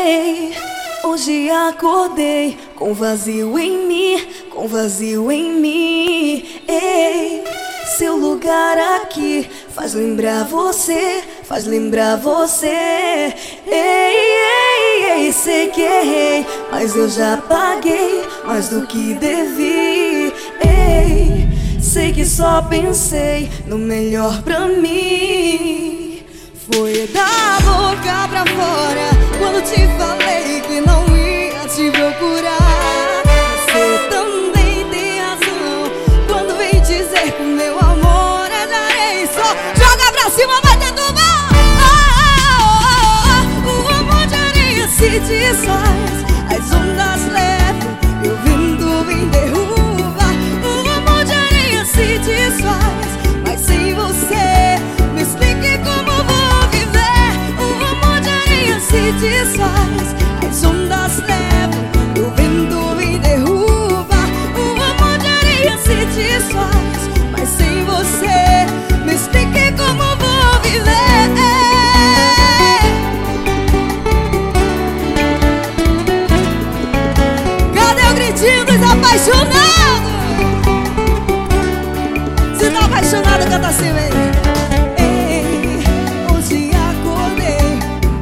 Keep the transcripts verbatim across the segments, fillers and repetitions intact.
Ei, hoje acordei com vazio em mim, com vazio em mim. Ei, seu lugar aqui faz lembrar você, faz lembrar você. Ei, ei, ei, sei que errei, mas eu já paguei mais do que devi. Ei, sei que só pensei no melhor pra mim. Foi da boca pra fora quando te falei que não ia te procurar. Você também tem razão quando vem dizer que o meu amor é de areia. Só joga pra cima, vai ter tuba. Ah, ah, ah, ah. O amor de areia se desfaz, as ondas levam, e o vento vem derruba. O amor de areia se desfaz, mas sem você, me explique como vou viver. O amor de areia se desfaz, as ondas levam, e o vento vem derruba. O amor de areia se desfaz, mas sem você, me explique como vou viver. Cadê o gritinho dos apaixonados? Se tá apaixonado, canta assim, vem. Ei, hoje acordei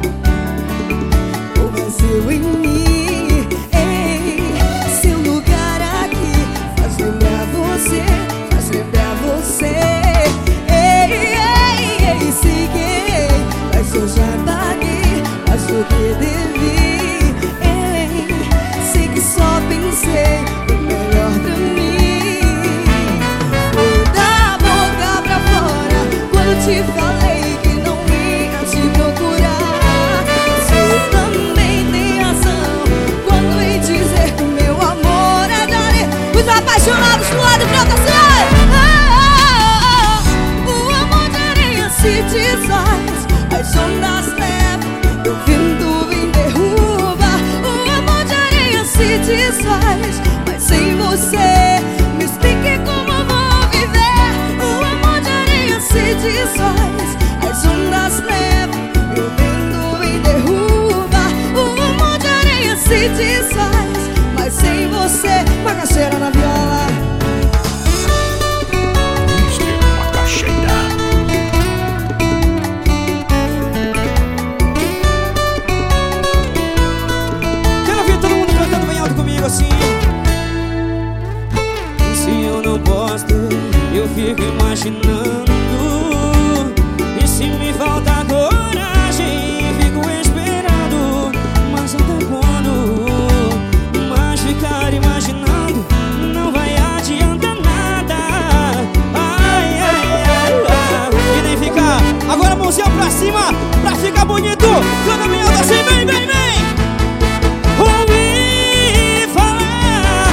com vazio em mim. Ei, seu lugar aqui faz lembrar você, faz lembrar você. Ei, ei, ei, sei que errei, mas eu já paguei mais do que devi. Ei, sei que só pensei no melhor pra mim. Foi da boca pra fora quando te falei que não ia te procurar. Você também tem razão quando vem dizer que o meu amor é de areia. Os apaixonados pro lado e pro outro assim. Ah, ah, ah. O amor de areia se desfaz, as ondas levam, e o vento vem derruba. O amor de areia se desfaz, mas sem você, me explique como eu vou viver. O amor de areia se desfaz, as ondas levam, e o vento vem derruba. O amor de areia se desfaz, mas sem você. Macaxeira na viola. Quero ver todo mundo cantando bem alto comigo assim. E se eu não posso ter, eu fico imaginando. E se me falta coragem, fico esperando. Mas até quando? Mas ficar imaginando não vai adiantar nada. Ai, ai, ai, ai. E nem ficar. Agora mãozinha pra cima, pra ficar bonito. Canta bem alto assim, vem, vem, vem. Ouvi falar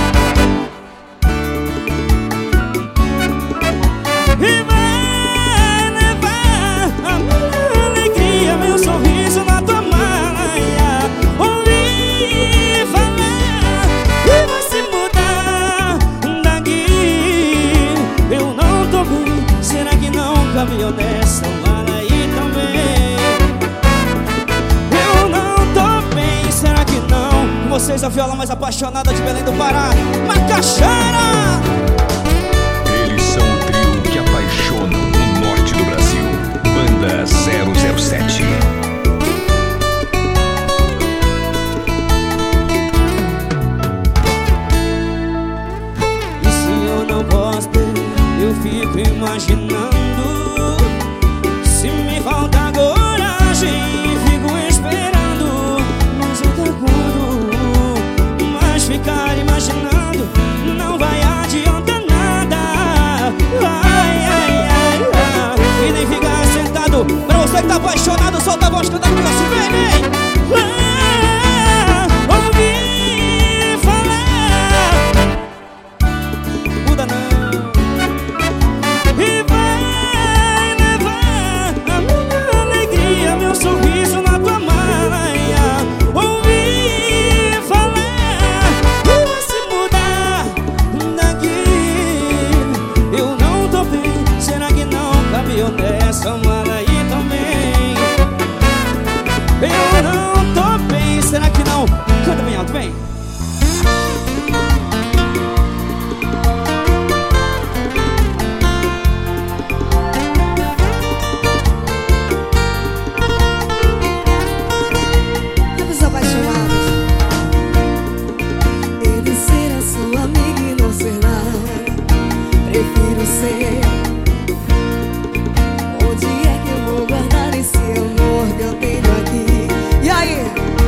e vai levar a minha alegria, meu sorriso na tua maia. Ouvi falar e vai se mudar daqui. Eu não tô bem, será que não caminhou nessa mala aí também? Eu não tô bem, será que não? Com vocês a viola mais apaixonada de Belém do Pará, Macaxeira! Eles são o trio que apaixonam no norte do Brasil. Banda zero zero sete. E se eu não posso ter, eu fico imaginando. Se me falta coragem, fico esperando. Mas até quando? Mas ficar imaginando não vai adiantar nada. Ai, ai, ai, ai. E nem ficar sentado. Pra você que tá apaixonado, solta a voz cantando pra se ver, vem. Ah, ouvi falar. Muda não. E vai levar a minha alegria, meu sorriso na tua maia. Ouvi falar e vai se mudar daqui. Eu não tô bem, será que não caminhou nessa mala aí também? Eu não tô bem. Os apaixonados. Ele ser a sua amiga e não ser nada. Prefiro ser. Onde é que eu vou guardar esse amor que eu tenho aqui? E aí?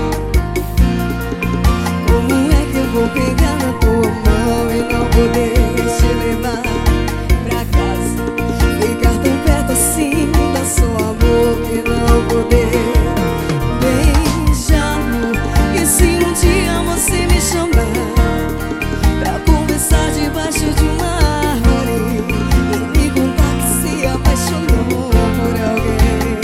Como é que eu vou pegar na tua mão e não poder te levar pra casa? Ficar tão perto assim da sua boca e não poder beijá-lo. E se um dia você me chamar pra conversar debaixo de uma árvore e me contar que se apaixonou por alguém,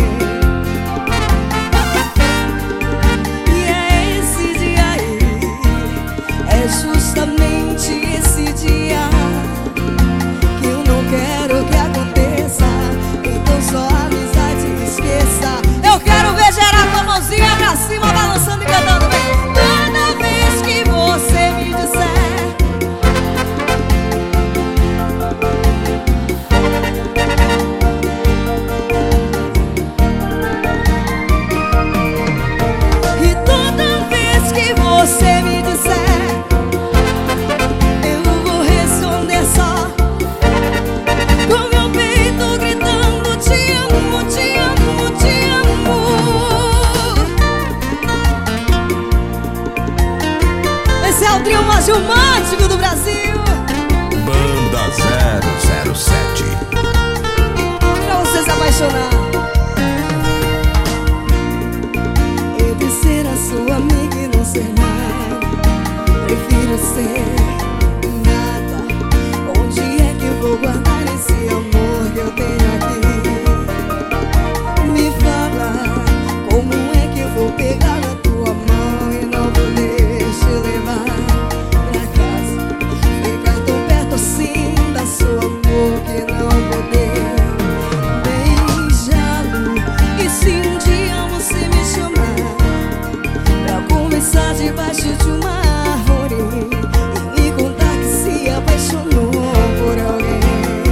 e é esse dia aí, é justamente esse dia que eu não quero que aconteça. Então só a amizade esqueça. Eu quero ver gerar tua mãozinha pra cima, balançando e cantando bem. Toda vez que você me disser e toda vez que você me disser, eu vou responder só com meu peito gritando: te amo, te amo, te amo. Esse é o trio mais romântico do Brasil. Banda zero zero sete. Pra você se apaixonar. Ele ser a sua amiga e não ser nada. Prefiro ser nada. Onde é que eu vou guardar esse amor que eu tenho aqui? Me fala, como é que eu vou pegar na tua mão e não poder te levar pra casa? Ficar tão perto assim da sua boca e não poder beijá-lo. E se um dia você me chamar pra conversar debaixo de uma árvore e me contar que se apaixonou por alguém,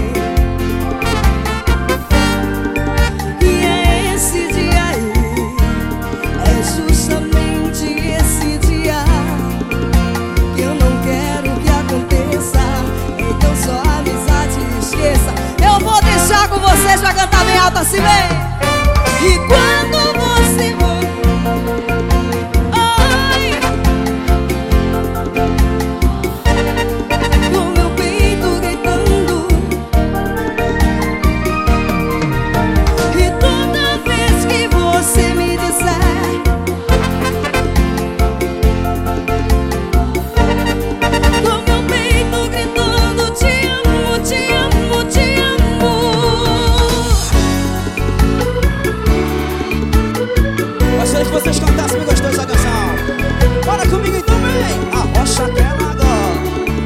e é esse dia aí, é justamente esse dia que eu não quero que aconteça. Então só a amizade esqueça. Eu vou deixar com vocês pra cantar bem alto assim, bem. E quando você for, ai, com meu peito gritando, e toda vez que você me disser, com meu peito gritando: te amo, te amo, te amo. Gostaria que vocês cantassem, me gostou dessa canção. Bora comigo então, bem. Arrocha aquela agora.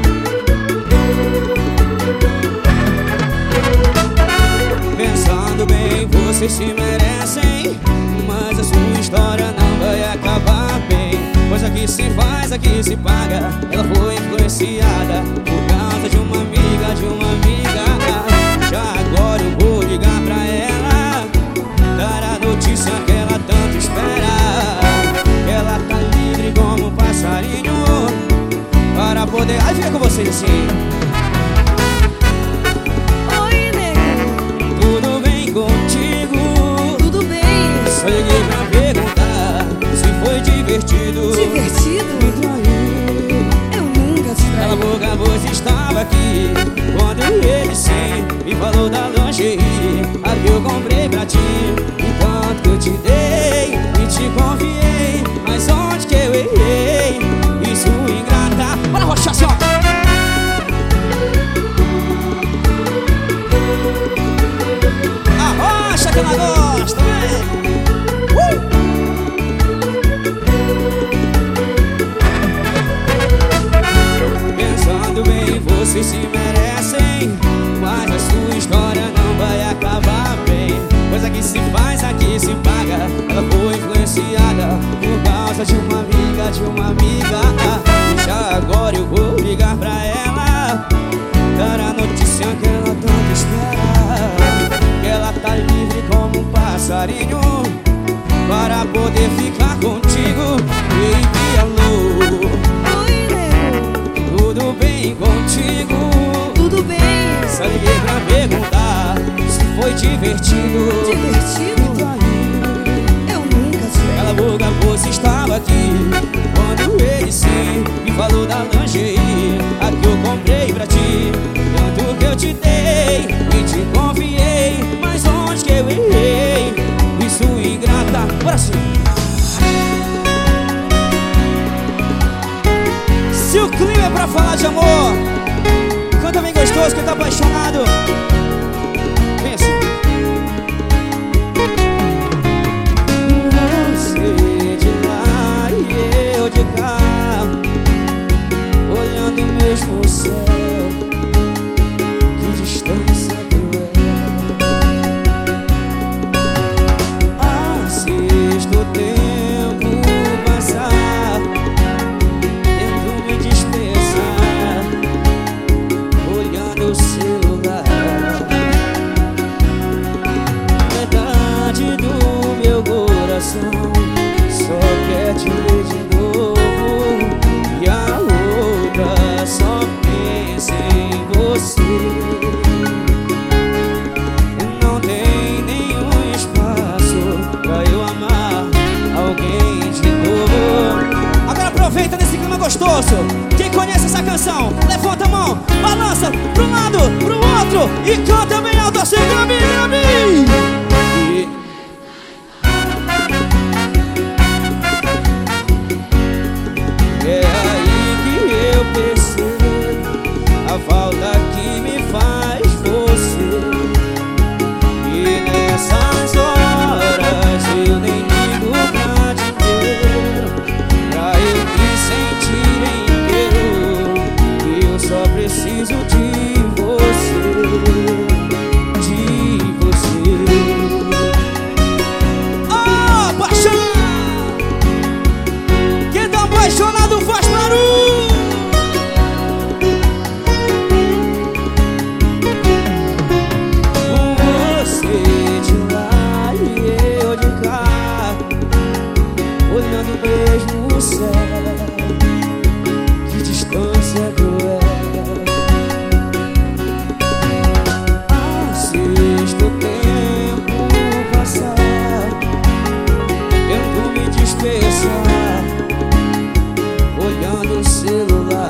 Pensando bem, vocês se merecem, mas a sua história não vai acabar bem. Pois aqui se faz, aqui se paga. Ela foi influenciada por causa de uma amiga, de uma amiga. Já agora eu vou ligar pra ela, dar a notícia que ela tanto espera. Ela tá livre como um passarinho para poder... Aí fica com vocês assim. Oi, nego, Tudo bem contigo? tudo bem? Só liguei pra perguntar se foi divertido. Divertido? Me traiu. Eu nunca te Cala a traí. boca, você estava aqui quando ele sim me falou da lingerie, a que eu comprei pra ti. Enquanto que eu te dei e te confiei, mas onde que eu errei? Isso ingrata. Bora rochar assim, ó. Arrocha que ela gosta, né? Uh! Pensando bem, vocês se merecem, mas a sua história não vai acabar bem. Pois aqui se faz, aqui se paga. Ela foi influenciada por causa de uma amiga, de uma amiga. E já agora eu vou ligar pra ela, dar a notícia que ela tanto espera, que ela tá livre como um passarinho para poder ficar contigo. Baby, alô, Oi, nego, tudo bem contigo? tudo bem? Só liguei pra perguntar se foi divertido. Divertido? Eu nunca tive. Cala a boca, você estava aqui quando ele sim me falou da lingerie, a que eu comprei pra ti. Tanto que eu te dei e te confiei, mas onde que eu errei? Isso ingrata, bora sim. Se o clima é pra falar de amor, canta bem gostoso, quem tá apaixonado. Vem assim. Você de lá e eu de cá, olhando o mesmo céu. Que distância cruel. Assisto o tempo passar, tento me dispersar, olhando o celular. Metade do meu coração só quer te ver de novo, e a outra só pensa em você. Não tem nenhum espaço pra eu amar alguém de novo. Agora aproveita nesse clima gostoso. Quem conhece essa canção, levanta a mão, balança pro lado, pro outro e canta bem alto assim, Gabi, Gabi. E é aí que eu percebo a falta que me faz você. E nessas horas eu nem ligo pra dinheiro, pra eu me sentir inteiro. E eu só preciso de você, de você. Oh, paixão! Quem tá apaixonado faz barulho. Você de lá e eu de cá, olhando mesmo o céu. Que distância cruel. Assisto o tempo passar, tento me dispersar, olhando o celular.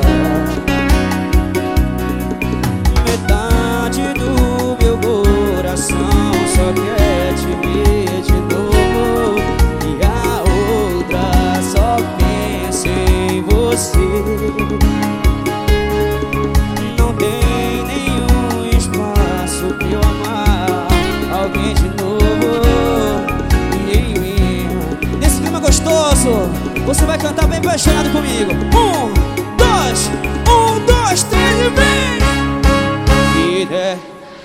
Metade do meu coração só quer te ver de novo, e a outra só pensa em você. Não tem nenhum espaço pra eu amar alguém de novo. E em mim, nesse clima gostoso, você vai cantar bem apaixonado comigo. Um, dois, um, dois, três e vem! E der.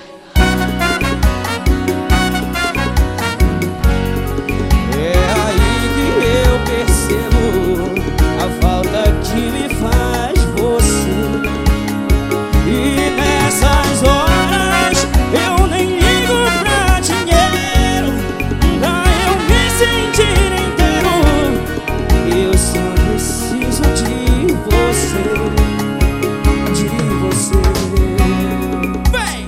É aí que eu percebo a falta que me faz você. E nessas horas eu nem ligo pra dinheiro, pra eu me sentir inteiro. Eu só preciso de você, de você. Vem!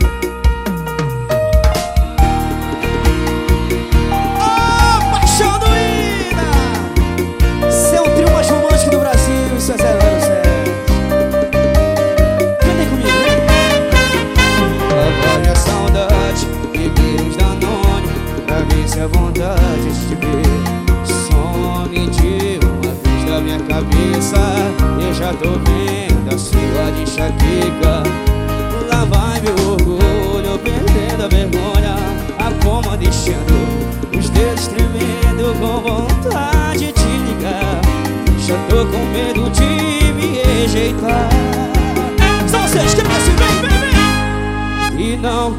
Oh, paixão doída! Esse é o trio mais romântico do Brasil, isso é zero zero sete. Cantem comigo, hein? Agora a saudade, beber uns Danone, pra ver se a vontade de te ver some de uma vez da minha cabeça. Eu já tô vendo a sua de enxaqueca. Lá vai meu orgulho, perdendo a vergonha, a coma deixando os dedos tremendo, com vontade de ligar. Já tô com medo de me rejeitar. Só vocês que assim, vem, vem, vem! E não,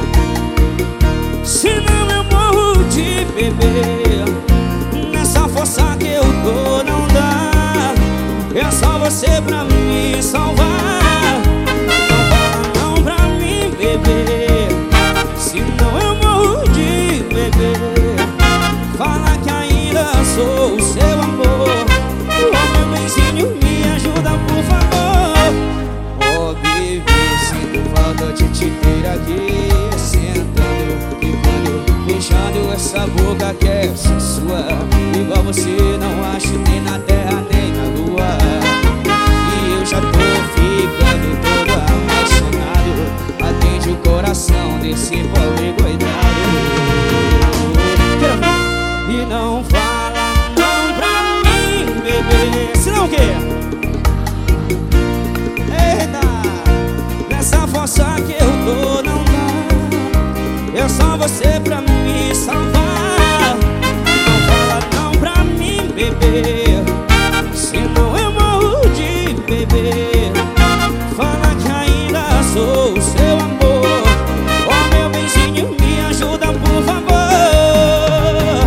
senão eu morro de beber nessa força que é sensual. Igual você não acho nem na terra nem na lua. E eu já tô ficando todo apaixonado. Atende o coração desse pobre coitado. E não fala não pra mim, bebê. Senão o quê? Eita, nessa força que eu tô não dá. É só você pra me salvar. Não fala não pra mim, bebê, senão eu morro de bebê. Fala que ainda sou o seu amor. Ó meu benzinho, me ajuda por favor.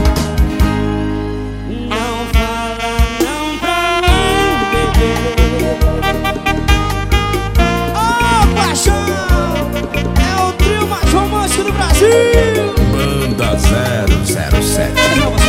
Não fala não pra mim, bebê. Oh, paixão! É o trio mais romântico do Brasil. Banda zero zero sete.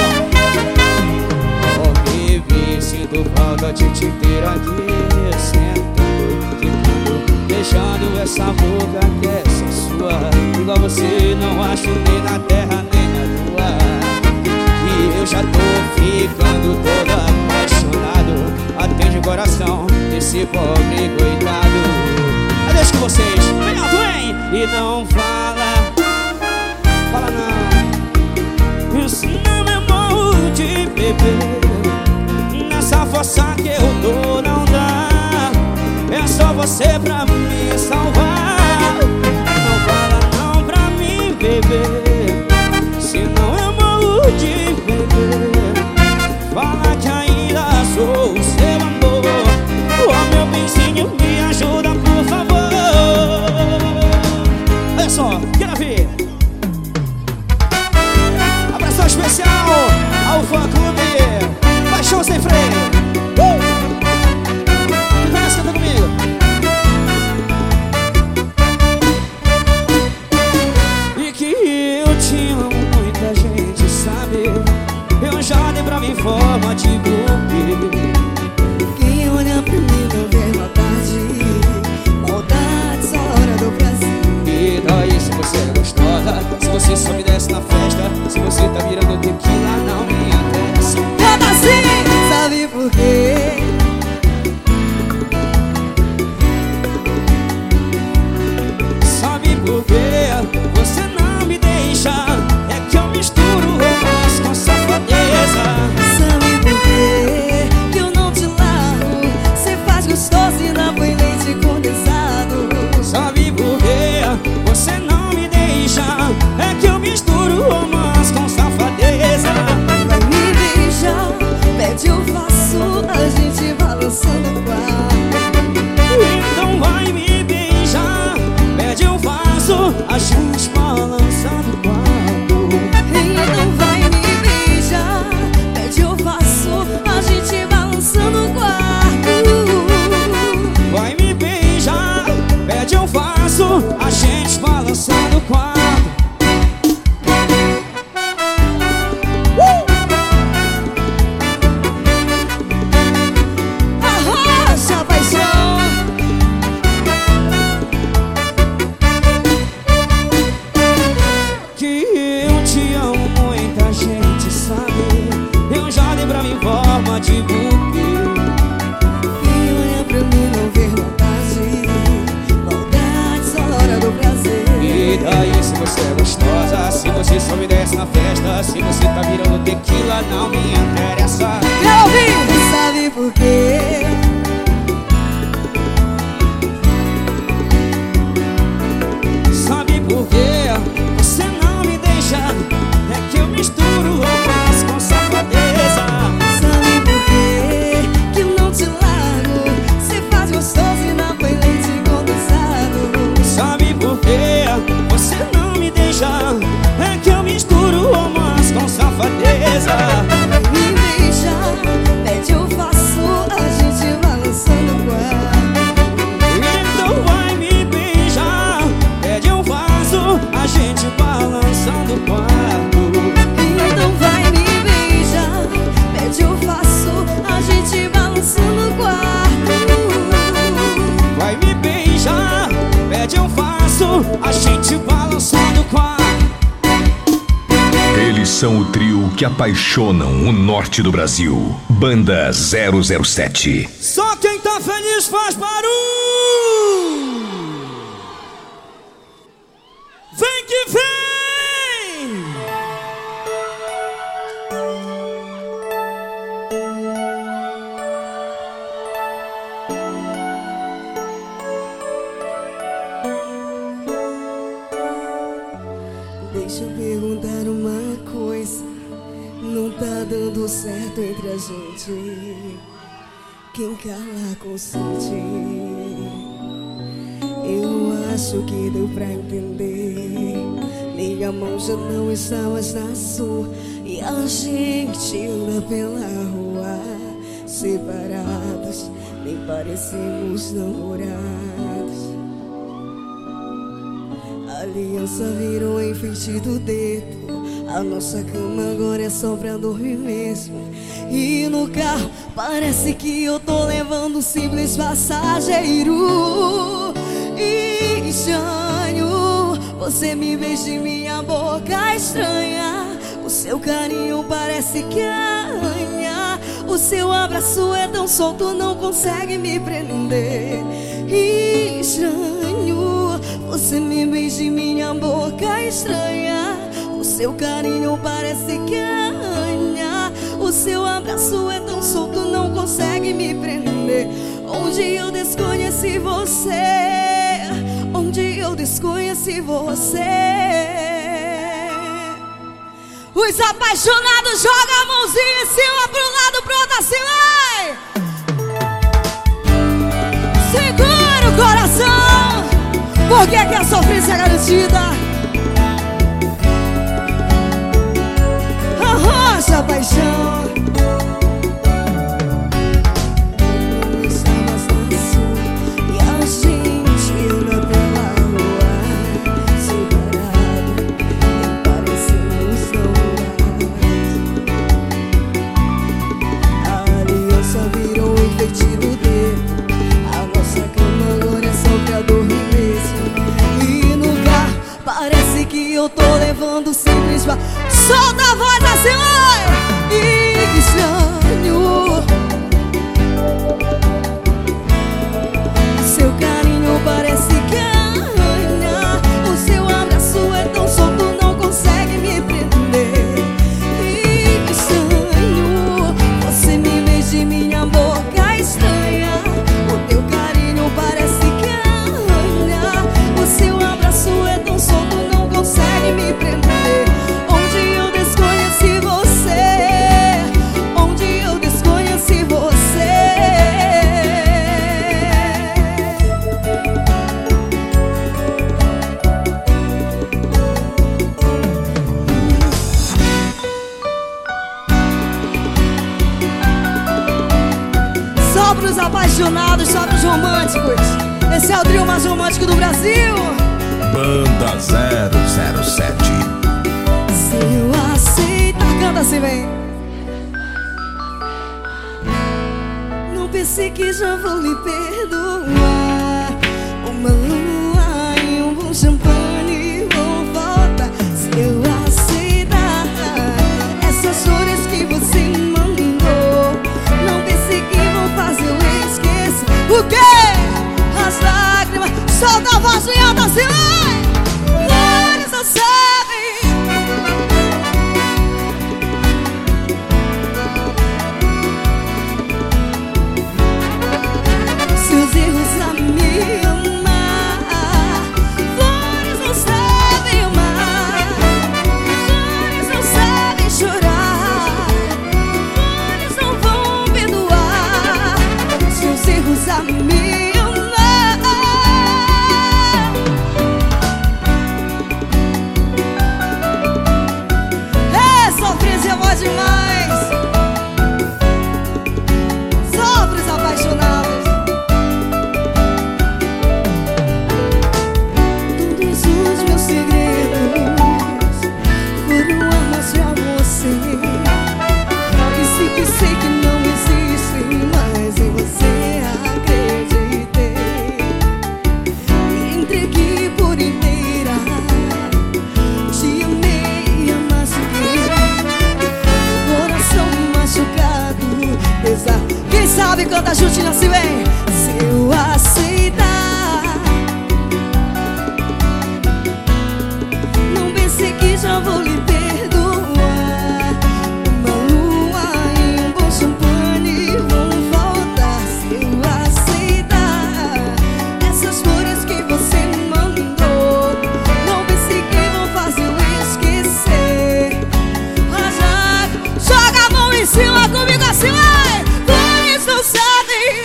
Oh, baby, sinto falta de te ter aqui, sentando, quicando, beijando essa boca que é sensual. Igual você não acho nem na terra nem na lua. E eu já tô ficando todo apaixonado. Atende o coração desse pobre coitado. Eu deixo com vocês, vem alto, vem! E não fala, fala não. Isso não é morro de bebê. Nessa força que eu tô não dá. É só você pra me salvar. Não fala não pra mim, bebê, senão eu morro de bebê. Fala que ainda sou o seu amor. Oh meu benzinho, me ajuda por favor. Olha só, quero ver. Abração especial ao fã clube Paixão Sem Freio. Uh! Começa, canta comigo. E que eu te amo, muita gente sabe. Eu já dei pra mim em forma de buquê. Quem olha pra mim não vê maldade. Maldade só hora do prazer. E daí se você é gostosa, se você só me desce na festa, se você tá virando tequila, não me interessa. Como assim? Sabe por quê? Sabe por quê? Você não me deixa. É que eu misturo romance com safadeza. Sabe por quê? Que eu não te largo. Cê faz gostoso e não põe leite condensado. Sabe por quê? Você não me deixa. É que eu misturo romance com safadeza. Vai me beijar, pede eu faço, a gente balançando o quarto. Então vai me beijar, pede eu faço, a gente balançando o quarto. Então vai me beijar, pede eu faço, a gente balançando o quarto. Vai me beijar, pede eu faço, a gente balançando o quarto. Arrocha, paixão. Que eu te amo, muita gente sabe. Eu já dei pra mim em forma de buquê. Quem olha pra mim não vê maldade. Maldade só hora do prazer. E daí se você é gostosa, se você só me desce na festa, se você tá virando tequila, não me interessa. Quero ouvir! Sabe por quê? Sabe por quê? Você não me deixa. É que eu misturo romance com safadeza. Sabe por quê? Que eu não te largo. Cê faz gostoso e não põe leite condensado. Sabe por quê? Você não me deixa. É que eu misturo romance com safadeza. Vai me beijar, que apaixonam o norte do Brasil. Banda zero zero sete. Só quem tá feliz faz barulho. Vem que vem. Deixa eu perguntar uma coisa. Não tá dando certo entre a gente. Quem cala consente. Eu acho que deu pra entender. Minha mão já não está mais na sua. E a gente anda pela rua separados, nem parecemos namorados. A aliança virou enfeite do dedo. A nossa cama agora é só pra dormir mesmo. E no carro parece que eu tô levando um simples passageiro. E estranho, você me beija em minha boca estranha. O seu carinho parece que arranha. O seu abraço é tão solto, não consegue me prender. E estranho, você me beija em minha boca estranha. O seu carinho parece que arranha. O seu abraço é tão solto, não consegue me prender. Onde eu desconheci você, onde eu desconheci você. Os apaixonados jogam a mãozinha em cima, pro lado, pro outro, assim, vai! Segura o coração, porque aqui a sofrência é garantida. Arrocha a paixão. Não estamos na sua e a gente anda pela rua separado, nem parecemos namorados. A aliança virou um enfeite do dedo. A nossa cama agora é só pra dormir mesmo. E no carro parece que eu tô levando simples pra... Solta a voz assim, oi! E estranho, seu carinho parece que arranha. O seu abraço é tão solto, não consegue me prender. E estranho, você me beija em minha boca estranha. O teu carinho parece que arranha. O seu abraço é tão solto, não consegue me prender. Só pros apaixonados, só pros românticos. Esse é o trio mais romântico do Brasil. Banda zero zero sete. Se eu aceitar, canta assim, vem. Não pense que já vou lhe perdoar. Uma lua e um bom champanhe vão voltar. Se eu aceitar essas flores que você mandou, não pense que vão fazer eu esquecer. O quê? As lágrimas. Solta a voz em alta, assim, vai! Flores não sabem. Seus erros a me amar. Flores não sabem amar. Flores não sabem chorar. Flores não vão perdoar seus erros a me amar. e canta juntinho assim, vem. Se eu aceitar, não pense que já vou lhe perdoar. Uma lua e um bom champanhe vão faltar. Se eu aceitar essas flores que você mandou, não pense que vou fazer eu esquecer. Mas já joga a mão em cima comigo assim, vai. Flores não sabem.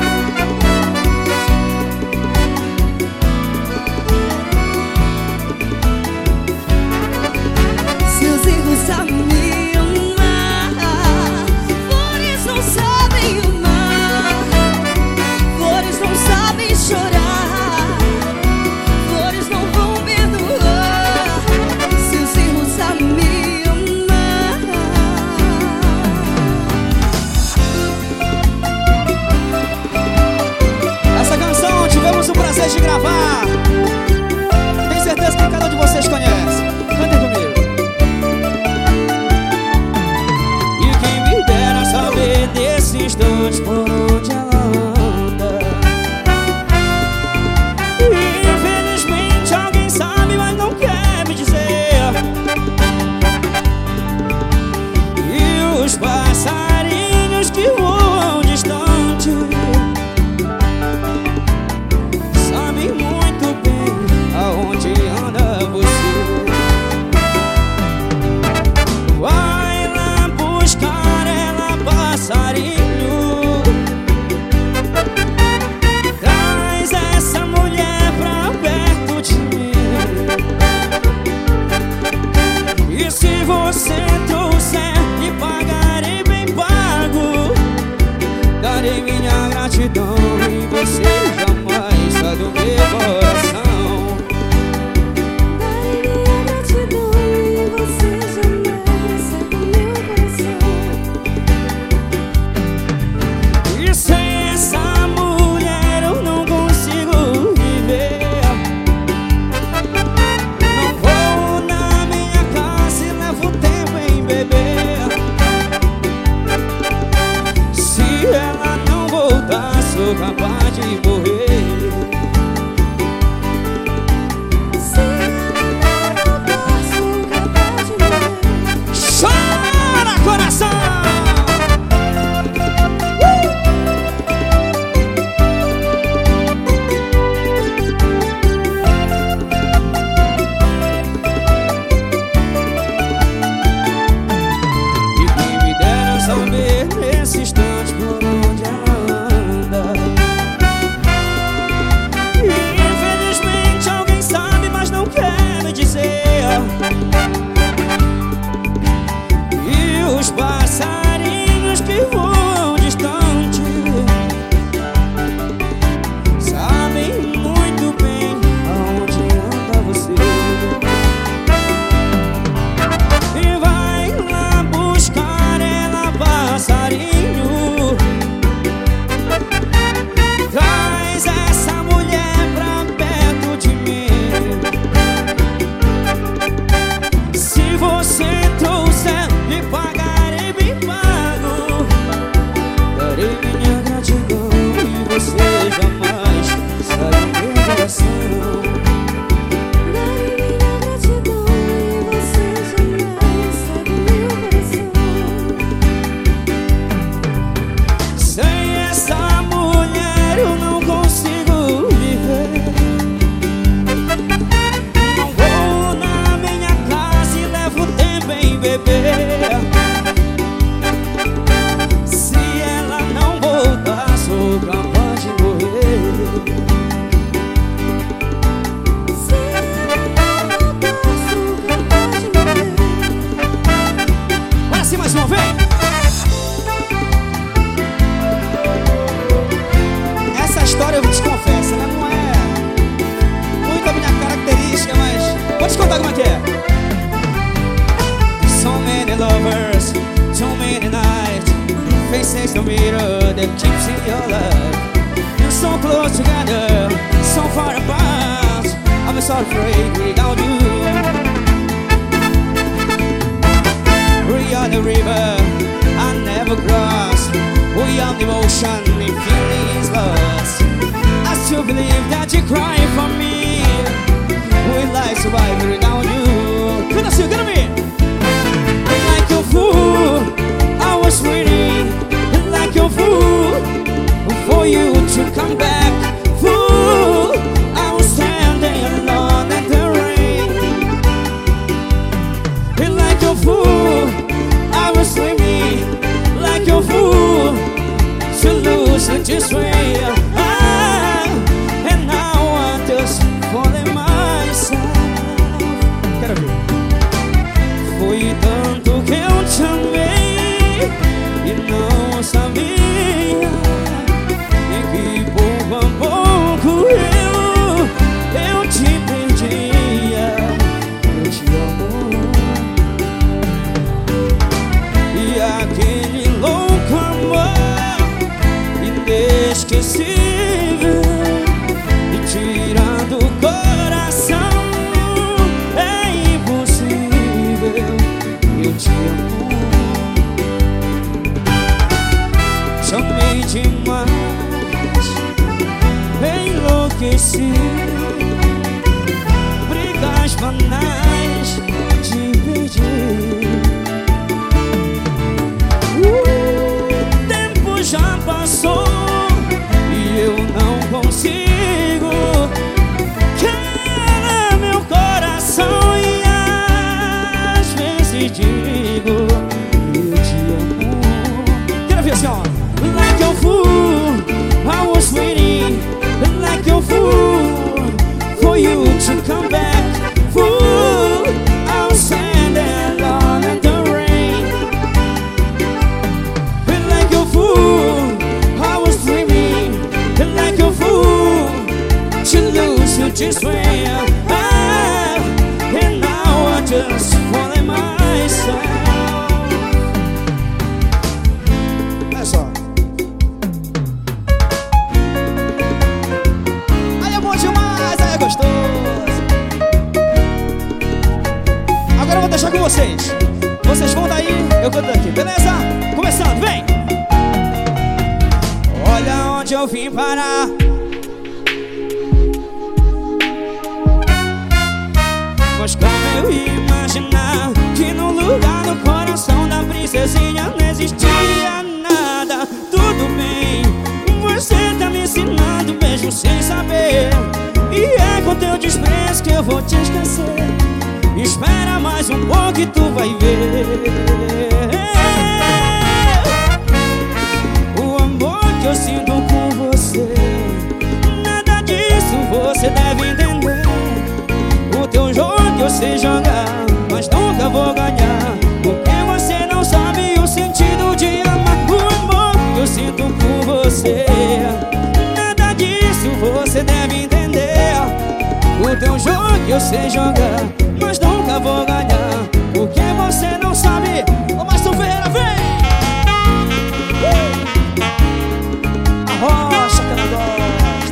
Seus erros sabem me amar. Flores não sabem amar. Flores não sabem chorar. Flores não vão perdoar. Seus erros sabem me amar. Essa canção tivemos o prazer de gravar. Tenho certeza que cada um de vocês conhece. Cantem comigo. E quem me dera saber desse instante por onde ela anda. Infelizmente alguém sabe, mas não quer me dizer. E os passarinhos que voam distante sabem muito bem aonde anda você. Vai lá buscar ela, passarinho. Traz essa mulher pra perto de mim. E se você trouxer, lhe pagarei bem pago. Darei minha gratidão e você jamais sai do meu coração. Darei minha gratidão e você jamais sai do meu coração. E sem essa mulher eu não consigo viver. Não vou na minha casa e levo tempo em beber. Se ela não voltar, sou capaz de morrer. Se ela não voltar, sou capaz de morrer. Chora, coração! E quem me dera saber nesse instante por onde ela anda. Infelizmente alguém sabe, mas não quer me dizer. E os passarinhos que voam distante sabem muito bem aonde anda você. E vai lá buscar ela, passarinho. Traz essa mulher pra perto de mim. Se você trouxer, lhe pagarei bem pago. Darei minha gratidão e você jamais sai do meu coração. Darei minha gratidão e você jamais sai do meu coração. Sem essa mulher eu não consigo viver. Não vou na minha casa e levo tempo em beber. Se ela não voltar, sou capaz de morrer. Se ela não voltar, sou capaz de morrer. Bora assim mais uma vez. Essa história eu te confesso, né? Não é muito a minha característica, mas vou te contar como é que é. So many lovers, so many nights, faces no mirror that keeps in your life. You're so close together, so far apart. I'm so afraid without you. We are the river I never crossed. We beyond emotion and feelings lost. I still believe that you're crying for me. Will I survive without you? Canta assim, canta me. Like a fool, I was waiting. Like a fool, for you to come back. Fool, I was standing alone in the rain. Like a fool, I was swimming. Like a fool, to lose it this way. Ah, and now I'm just falling myself. Quero ver. Foi tanto que eu te amei e não sabia, e que pouco a pouco eu, eu te perdia. Eu te amo. E aquele louco amor inesquecível me tira do coração. É impossível. Eu te amo. Chamei demais, enlouqueci. Brigas banais, te perdi. O tempo já passou e eu não consigo calar meu coração. E às vezes digo, eu te amo. Quero ver assim, ó. Like a fool, I was waiting. Like a fool, for you to come back. Fool, I was standing alone in the rain. Like a fool, I was dreaming. Like a fool, to lose you this way. Ah, and now I just falling myself. Olha só. Aí é bom demais, aí é gostoso. Agora eu vou deixar com vocês. Vocês vão daí, eu canto aqui, beleza? Começando, vem! Olha onde eu vim parar. Mas como eu ia imaginar que no lugar do coração da princesinha não existia nada. Tudo bem, você tá me ensinando mesmo sem saber. E é com teu desprezo que eu vou te esquecer. Espera mais um pouco e tu vai ver. O amor que eu sinto com você, nada disso você deve entender. O teu jogo eu sei jogar, mas nunca vou ganhar, porque você não sabe o sentido de amar. O amor que eu sinto por você, nada disso você deve entender. O teu jogo eu sei jogar, mas nunca vou ganhar, porque você não sabe. Ô Márcio Ferreira, vem! A rocha que ela gosta.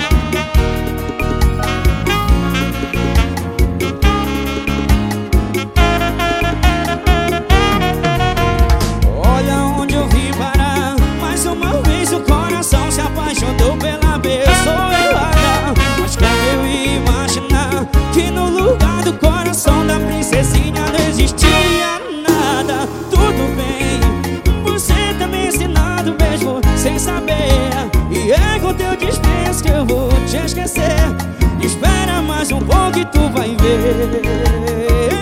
Olha onde eu vim parar. Mais uma vez o coração se apaixonou pela pessoa errada. Mas como eu ia imaginar que no lugar do coração da princesinha não existia nada. Tudo bem, você tá me ensinando mesmo sem saber. E é com teu desprezo que eu vou te esquecer. Espera mais um pouco e tu vai ver.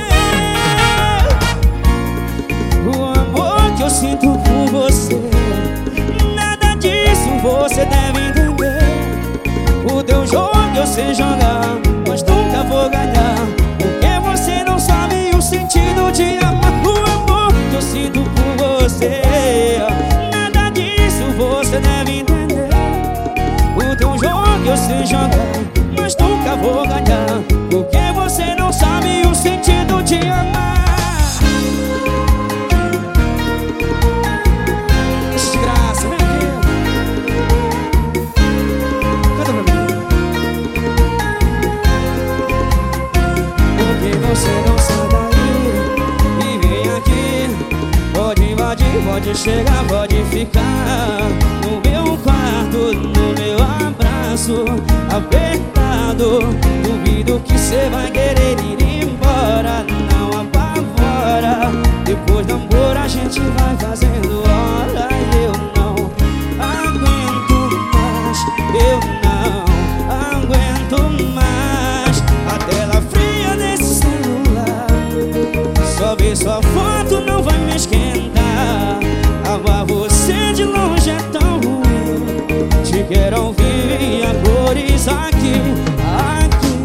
O amor que eu sinto por você, nada disso você deve entender. O teu jogo eu sei jogar, mas nunca vou ganhar, porque você não sabe o sentido de amar. O amor que eu sinto por você, nada disso você deve entender. O teu jogo eu sei jogar, mas nunca vou ganhar, porque você não sabe o sentido de amar. Desgraça, vem aqui. Canta pra mim. Porque você não sai daí e vem aqui, pode invadir pode chegar, pode ficar no meu quarto, no meu abraço apertado. Duvido que cê vai querer ir embora, não apavora. Depois do amor a gente vai fazendo hora. Eu não aguento mais, eu não aguento mais a tela fria desse celular. Só ver sua foto não vai me esquentar. Amar você de longe é tão ruim. Te quero ouvir a cores aqui, aqui.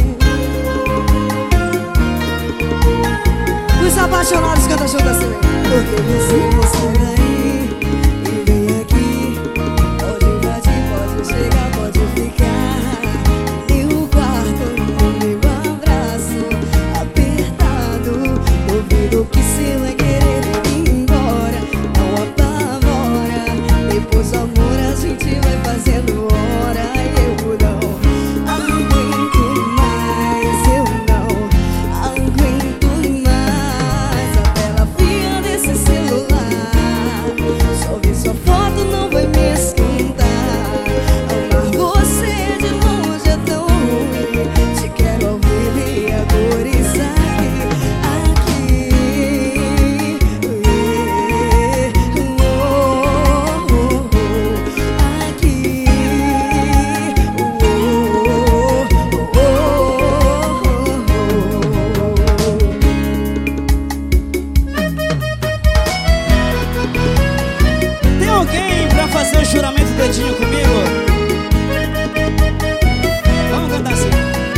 Os apaixonados cantam junto assim. Porque você não sai daí e vem aqui. Pode invadir, pode chegar, pode ficar. Meu quarto, meu abraço apertado. Duvido que você vai querer ir embora, não apavora. Depois do amor a gente vai fazendo hora. Eu não aguento mais, eu não aguento mais a tela fria desse celular. Só ver sua foto não vai me esquentar. Amar você de longe é tão ruim. Te quero ouvir a cores aqui, aqui. Oh, oh, oh, aqui. Oh, oh, oh. Tem alguém pra fazer o juramento do dedinho comigo? Vamos cantar assim.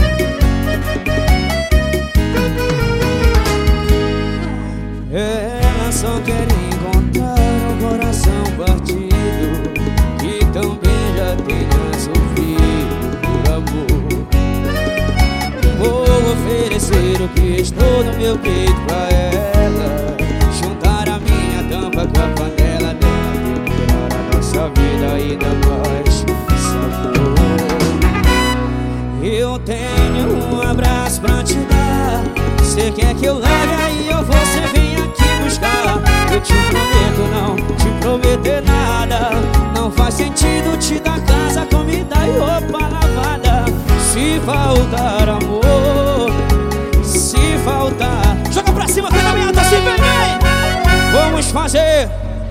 Ela só quer encontrar um coração partido que também já tenha sofrido por amor. Vou oferecer o que estou no meu peito pra ela, juntar a minha tampa com a panela dela, temperar a nossa vida ainda mais sabor. Eu tenho um abraço pra te dar. Cê quer que eu leve aí ou você vem aqui buscar? Eu te prometo não te prometer nada. Não faz sentido te dar casa, comida e roupa lavada. Se faltar amor, se faltar, joga pra cima, caminhada assim, vem, vem. Vamos fazer.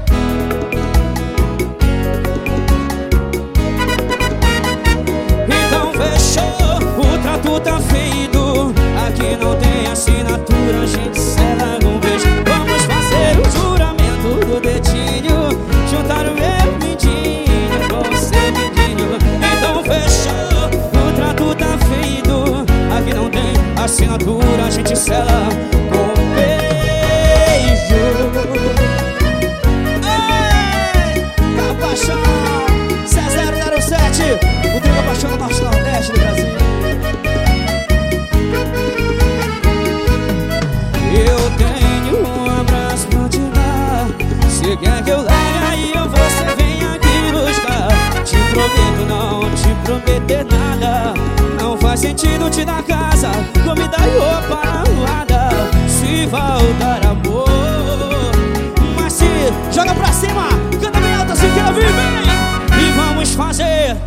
Então fechou, o trato tá feito. Aqui não tem assinatura, a gente sela um beijo. Vamos fazer o juramento do dedinho, juntar o meu mindinho com o seu mindinho. Então fechou, o trato tá feito. Aqui não tem assinatura, a gente sela com um beijo. Ei, Capaixão, C zero zero sete, o trio Capaixão do Norte Nordeste do Brasil. Eu tenho um abraço pra te dar. Se quer que eu leve aí ou você vem aqui buscar? Te prometo não te prometer nada. Não faz sentido te dar casa, comida e roupa lavada. Se faltar amor, mas se joga pra cima, canta bem alto assim que eu vi, vem. E vamos fazer,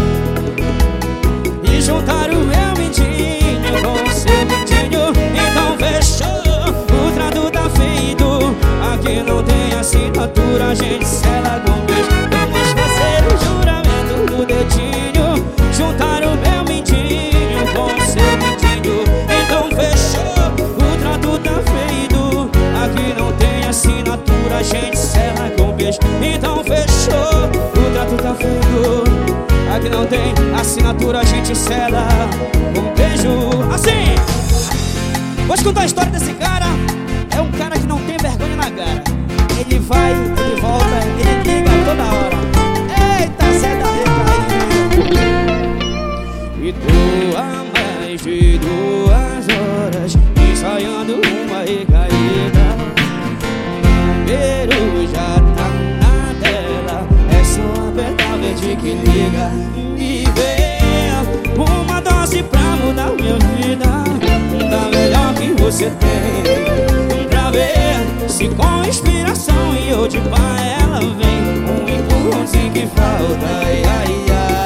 e juntar o meu mindinho com o seu mindinho. Então fechou, o trato tá feito. Aqui não tem assinatura, a gente sela com beijo. Vamos fazer o juramento do dedinho, juntar o meu mindinho com o seu mindinho. Então fechou, o trato tá feito. Aqui não tem assinatura, a gente sela com beijo. Então fechou, o trato tá feito. Aqui não tem assinatura, a gente sela com beijo. Assim, vou te contar a história desse cara. É um cara que não tem vergonha na cara. Ele vai, ele volta, ele liga toda hora. Eita, sai da recaída. E tô há mais de duas horas ensaiando uma recaída. O número já tá na tela, é só apertar verde que liga. E vem uma dose pra mudar minha vida, da melhor que você tem, pra ver se com inspiração inspiração e eu de pá ela vem. Um empurrãozinho que falta, ai, ai,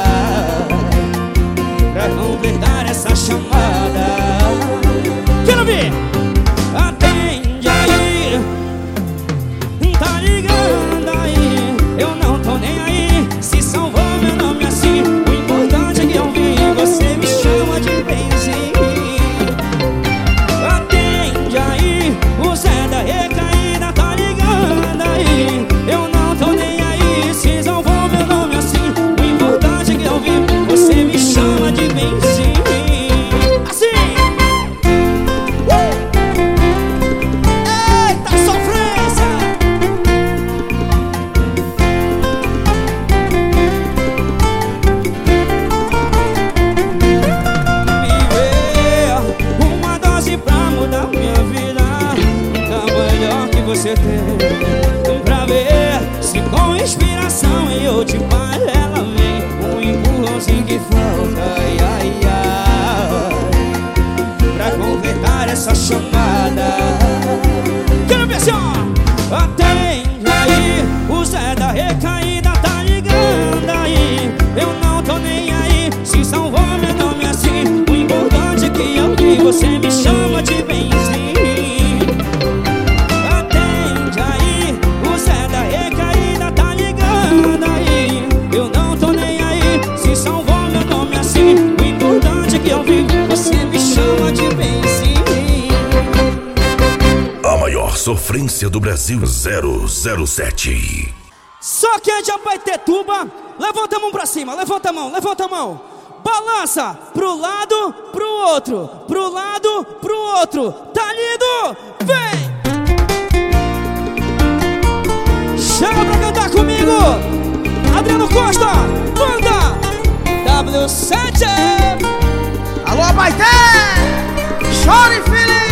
ai, pra completar essa chamada. Quero ver! Atende aí, tá ligando aí, eu não tô nem aí. Se salvou meu nome assim, o importante é que eu vi, você me chama de benzinho. Atende aí, o Zé da recaída tá ligando aí, eu não tô nem aí. Se salvou meu nome assim, o importante é que eu vi, você me chama de benzinho. Você tem pra ver se com inspiração e eu de pá ela vem. Um empurrãozinho que falta, ai, ai, ai, pra completar essa chamada. Quero ver assim, ó. Atende aí, o Zé da recaída tá ligando aí, eu não tô nem aí. Se salvou meu nome assim, o importante é que eu vi, você me chama de benzinho. Você me chama de benzinho. A maior sofrência do Brasil, zero zero sete. Só quem é de Abaetetuba, levanta a mão pra cima, levanta a mão, levanta a mão. Balança pro lado, pro outro, pro lado, pro outro. Tá lindo? Vem! Chama pra cantar comigo, Adriano Costa, banda W sete. Alô, Abaeté! Chore, filho!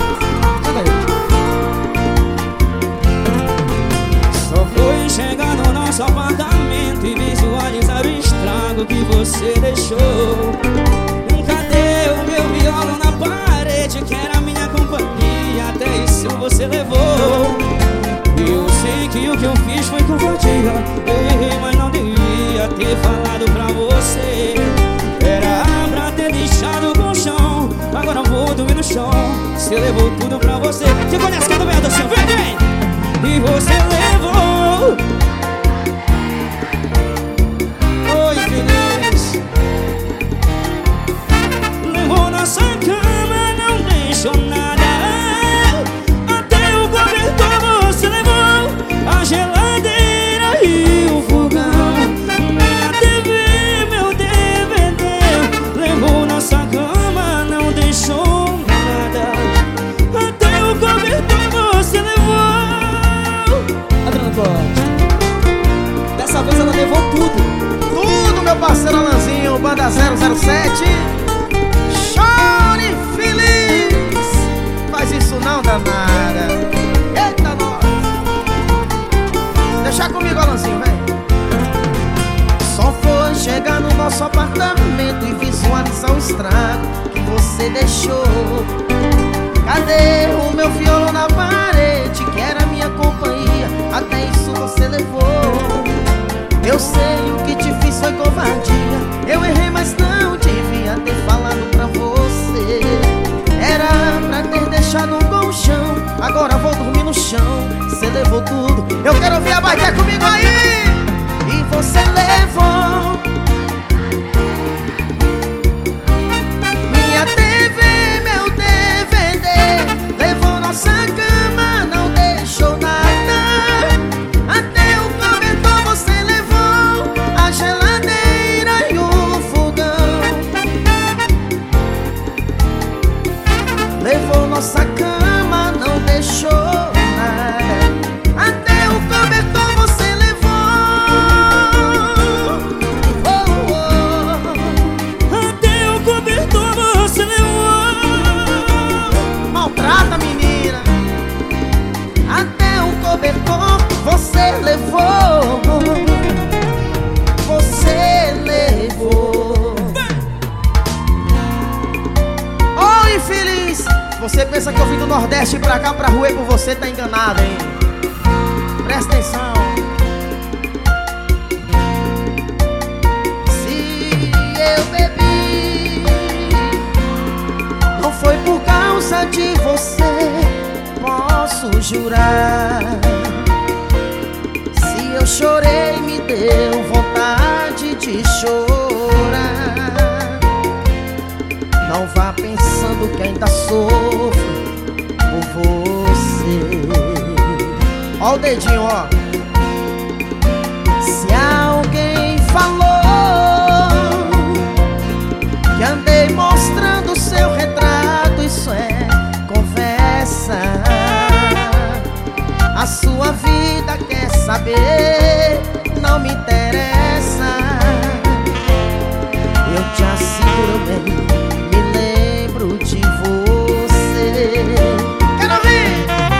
Só foi chegar no nosso apartamento e visualizar o estrago que você deixou. Cadê o meu violão na parede, que era minha companhia? Até isso você levou. Eu sei que o que eu fiz foi covardia, eu errei, mas não devia ter falado pra você. Era pra ter deixado com o chão, agora vou dormir no chão. Você levou tudo pra você. Você conhece cada merda assim, vem, vem! E você levou. Oi, feliz. Levou nossa cama, não deixou nada. Até o cobertor você levou, a geladeira e o fogão, minha T V, meu D V D. Levou nossa cama, não deixou nada. Até o cobertor você levou. Adriano Costa, dessa vez ela levou tudo. Tudo, meu parceiro Alanzinho, banda zero zero sete. Chore, feliz. Faz isso não, danada. Eita, nós. Deixa comigo, Alanzinho, vem. Só foi chegar no nosso apartamento e visualizar o estrago que você deixou. Cadê o meu violão na parede, que era minha companhia? Até isso você levou. Eu sei o que te fiz foi covardia, eu errei, mas não devia ter falado pra você. Era pra ter deixado um colchão, agora vou dormir no chão. Você levou tudo, eu quero ouvir a Abaeté comigo aí. E você levou minha T V, meu D V D. Levou nossa cama, não deixou nada. Até o cobertor você levou, a geladeira e o fogão. Levou nossa cama, não deixou nada. Até o cobertor você levou. Oh, oh. Até o cobertor você levou. Maltrata, menina. Até o cobertor você levou. Você levou. Oh, infeliz! Você pensa que eu vim do Nordeste pra cá, pra rua, e por você tá enganado, hein? eu chorei, me deu vontade de chorar. Não vá pensando que ainda sofro por você. Ó o dedinho, ó. Se alguém falou que andei mostrando seu retrato, isso é conversa. A sua vida quer saber, não me interessa. Eu te asseguro bem, me lembro de você. Quero ouvir!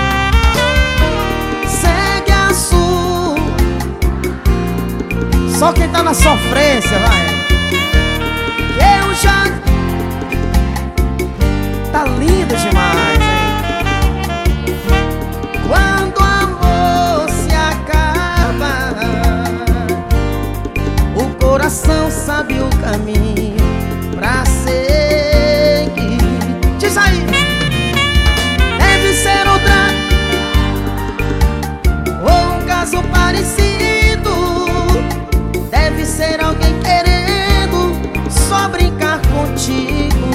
Segue a sua. Só quem tá na sofrência, vai. Eu já... Tá lindo demais, hein? Quando o amor se acaba, o coração sabe o caminho pra seguir. Diz aí! Deve ser outra, ou um caso parecido. Deve ser alguém querendo só brincar contigo.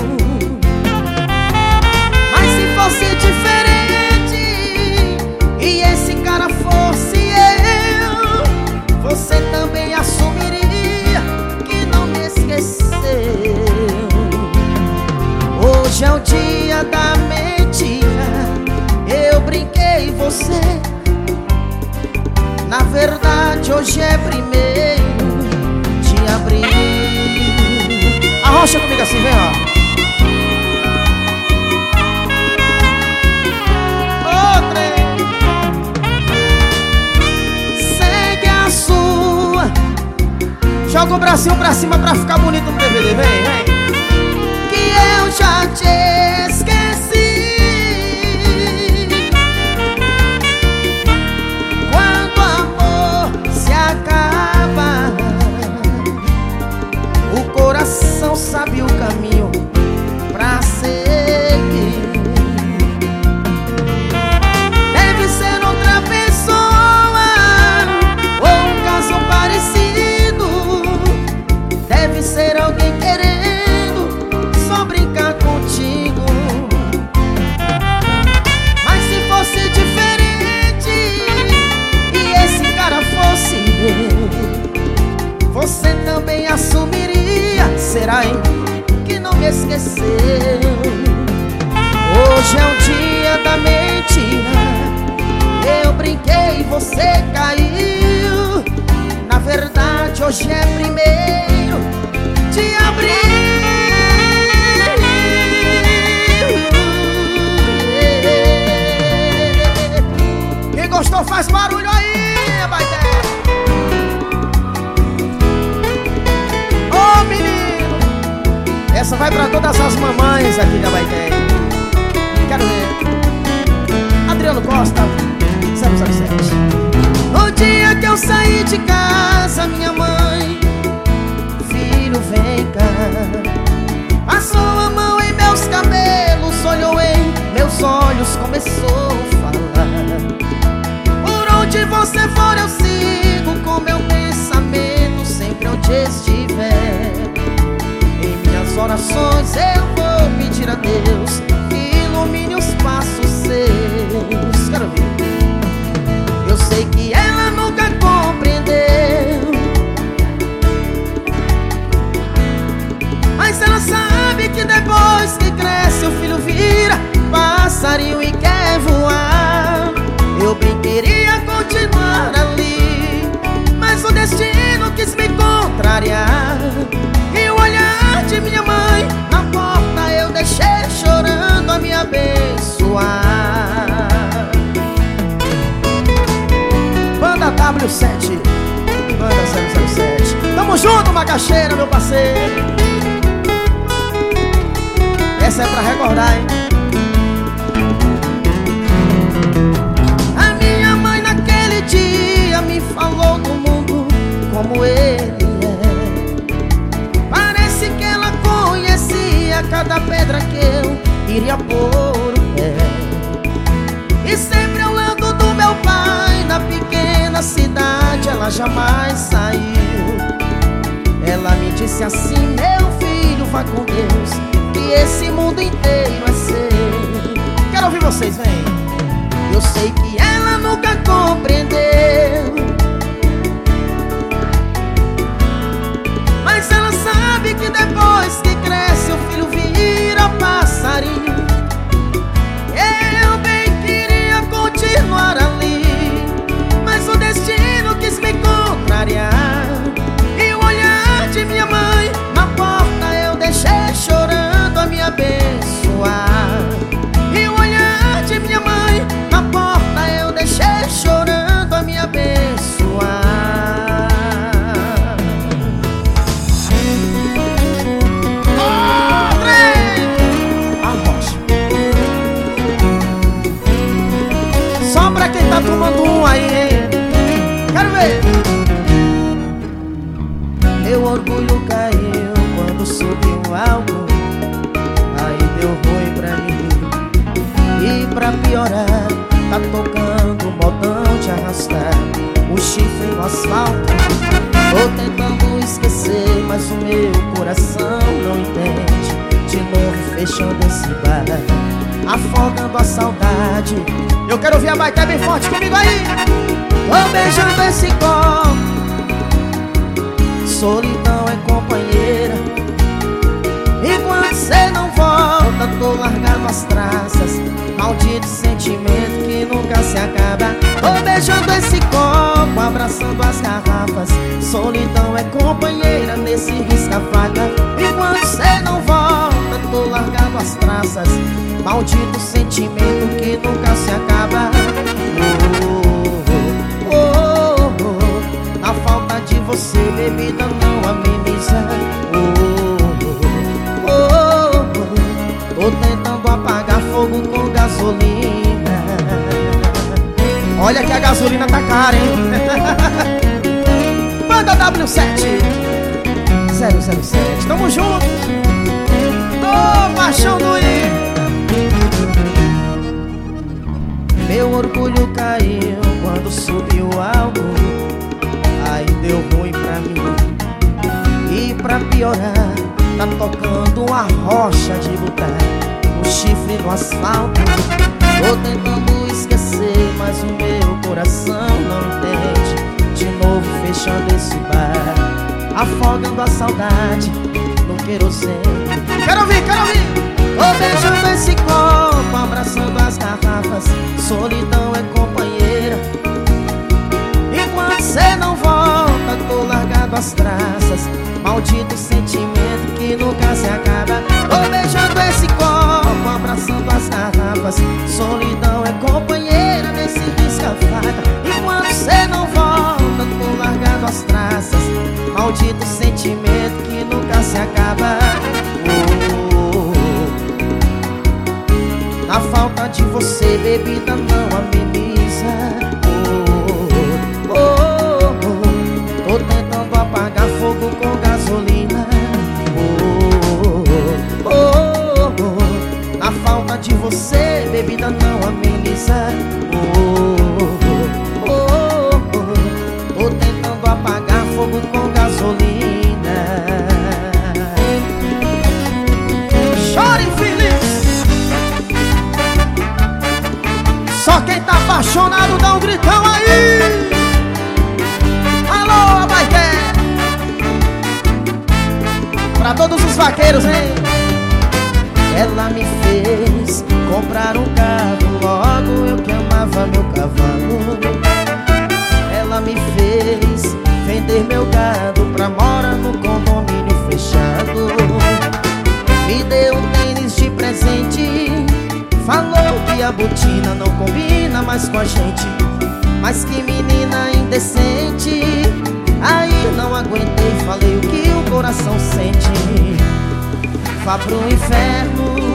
Mas se fosse diferente e esse cara fosse eu, você também assumiria que não me esqueceu. Hoje é o dia da mentira, eu brinquei você. Na verdade hoje é primeiro de abril. Arrocha comigo assim, vem, ó. Joga o bracinho pra cima pra ficar bonito no D V D, vem, vem. Que eu já te esqueci. Quando o amor se acaba, o coração sabe o caminho pra seguir. Deve ser outra pessoa, ou um caso parecido. Deve ser alguém querendo só brincar contigo. Mas se fosse diferente e esse cara fosse eu, você também assumiria, será, hein, que não me esqueceu. Hoje é o dia da mentira, eu brinquei e você caiu. Na verdade hoje é primeiro de abril. Quem gostou faz barulho aí, Baité. Ô oh, menino, essa vai pra todas as mamães aqui da Baité. Quero ver. Adriano Costa, zero zero sete. No dia que eu saí de casa, minha mãe: filho, vem cá. Passou a mão em meus cabelos, olhou em meus olhos, começou a falar: por onde você for eu sigo, com meu pensamento sempre onde estiver. Em minhas orações eu vou pedir a Deus que ilumine os passos seus. Quero ver. Eu sei que ela nunca compreendeu, mas ela sabe que depois que cresce o filho vira passarinho e quer voar. Eu bem queria continuar ali, mas o destino quis me contrariar. E o olhar de minha mãe na porta eu deixei chorando a me abençoar. Banda W sete, Banda zero zero sete. Tamo junto, macaxeira, meu parceiro. Essa é pra recordar, hein? A minha mãe naquele dia me falou do mundo como ele é. Parece que ela conhecia cada pedra que eu iria pôr o pé. E sempre ao lado do meu pai, na pequena cidade ela ela jamais saiu. Ela me disse assim: meu filho, vá com Deus, que esse mundo inteiro é seu. Quero ouvir vocês, vem. Eu sei que ela nunca compreendeu, mas ela sabe que depois que cresce o filho vira passarinho. Eu bem queria continuar ali, mas o destino quis me contrariar. E o olhar de minha mãe na porta eu deixei chorando a me abençoar. E o olhar de minha mãe na porta eu deixei chorando a me abençoar. Só pra quem tá tomando um aí, hein? Quero ver! Meu orgulho caiu quando subiu algo, aí deu ruim pra mim. E pra piorar, tá tocando um modão de arrastar o chifre no asfalto. Tô tentando esquecer, mas o meu coração não entende. De novo fechando esse bar, afogando a saudade. Eu quero ouvir a baita bem forte comigo aí. Tô beijando esse copo, solidão é companheira. E quando cê não volta, tô largando as traças, maldito sentimento que nunca se acaba. Tô beijando esse copo, abraçando as garrafas, solidão é companheira nesse risca-faca. E quando cê não volta, tô largando as traças, maldito sentimento que nunca se acaba. Oh, oh, oh, oh. A falta de você, bebida, não ameniza. Oh, oh, oh, oh. Tô tentando apagar fogo com gasolina. Olha que a gasolina tá cara, hein? Banda W sete zero zero sete, tamo junto. Ô, paixão doída. Meu orgulho caiu quando subiu algo, aí deu ruim pra mim. E pra piorar, tá tocando uma rocha de botar um chifre no asfalto. Tô tentando esquecer, mas o meu coração não entende. De novo fechando esse bar, afogando a saudade no querosene. Quero ouvir, quero ouvir! Tô beijando esse copo, abraçando as garrafas, solidão é companheira. E quando cê não volta, tô largado as traças, maldito sentimento que nunca se acaba. Tô beijando esse copo, abraçando as garrafas, solidão é companheira nesse risca-faca. E quando cê não volta, tô largado as traças, maldito sentimento que nunca se acaba. Oh, a falta de você, bebida, não ameniza. Oh, oh, oh. Tô tentando apagar fogo com gasolina. Oh, oh, oh. A falta de você, bebida, não ameniza. Oh, oh, oh. Tô tentando apagar fogo com gasolina. Chore feliz. Só quem tá apaixonado dá um gritão aí. Alô, Abaité. Pra todos os vaqueiros, hein? Ela me fez comprar um carro, logo eu que amava meu cavalo. Ela me fez vender meu gado pra morar no condomínio fechado. Me deu um tênis de presente, falou que a botina não combina mais com a gente. Mas que menina indecente. Aí não aguentei, falei o que o coração sente. Vá pro inferno,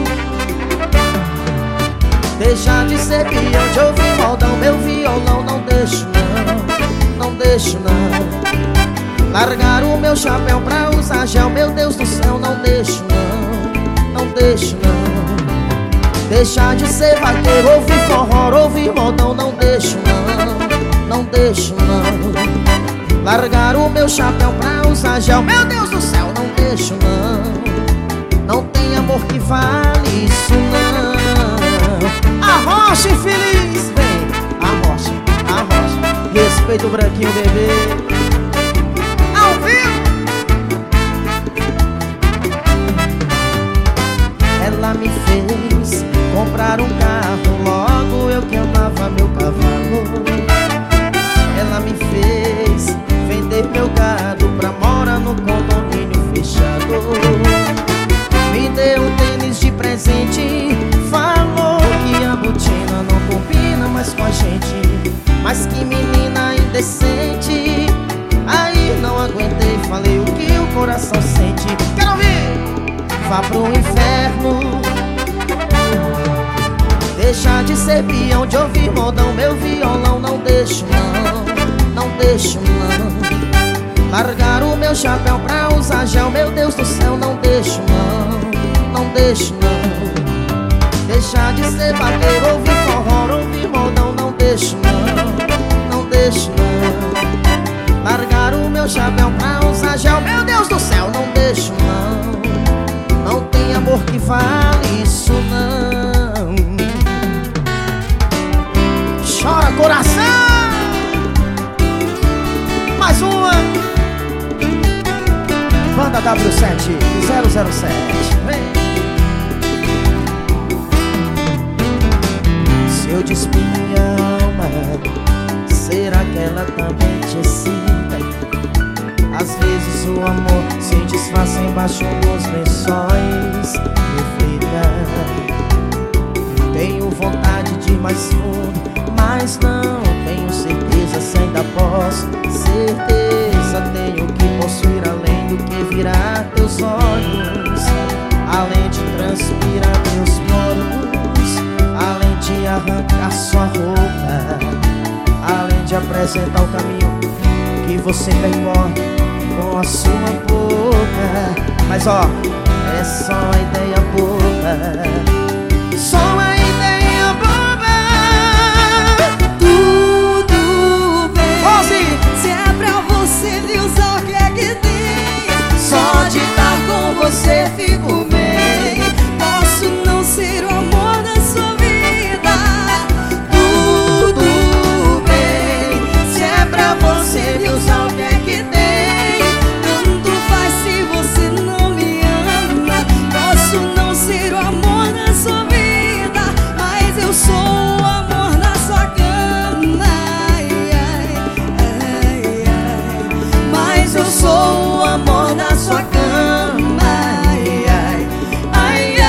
deixa de ser peão de ouvir moldão. Meu violão não deixo não, não deixo não. Largar o meu chapéu pra usar gel, meu Deus do céu, não deixo não, não deixo não. Deixar de ser vaqueiro, ouvir forró, ouvir modão, não deixo não, não deixo não. Largar o meu chapéu pra usar gel. Meu Deus do céu, não deixo não. Não tem amor que vale isso não. Arrocha infeliz, vem, arrocha, arrocha. Respeita o branquinho bebê. Ao vivo. Ela me fez comprar um carro, logo eu que amava meu cavalo. Ela me fez vender meu gado pra morar no condomínio fechado. Me deu um tênis de presente, falou que a botina não combina mais com a gente. Mas que menina indecente. Aí não aguentei, falei o que o coração sente. Quero ouvir! Vá pro inferno. Deixa de ser peão, de ouvir modão. Meu violão não deixo não, não deixo não. Largar o meu chapéu pra usar gel. Meu Deus do céu, não deixo não, não deixo não. Deixar de ser vaqueiro, ouvir forró, ouvir modão. Não deixo não, não deixo não. Largar o meu chapéu pra usar gel. Meu Deus do céu, não deixo não. Não tem amor que vale isso não. Chora coração. Mais uma. Banda W sete zero zero sete. Vem. Se eu despir minha alma, será que ela também te excita? Às vezes o amor se desfaz embaixo dos lençóis. Reflita. Tenho vontade de ir mais fundo, mas não tenho certeza se ainda posso. Certeza tenho que possuir além do que virar teus olhos, além de transpirar teus poros, além de arrancar sua roupa, além de apresentar o caminho que você percorre com a sua boca. Mas ó, é só a ideia boba, só a ideia boba. Tudo bem, se é pra você me usar, o que é que tem? Só de estar com você fico bem. Posso não ser o amor da sua vida. Tudo bem, se é pra você me usar, o que é que tem? Tanto faz se você não me ama. Posso não ser o amor da sua vida, mas eu sou o amor na sua cama. Ai, ai, ai, ai. Mas eu sou o amor na sua cama. Ai, ai, ai,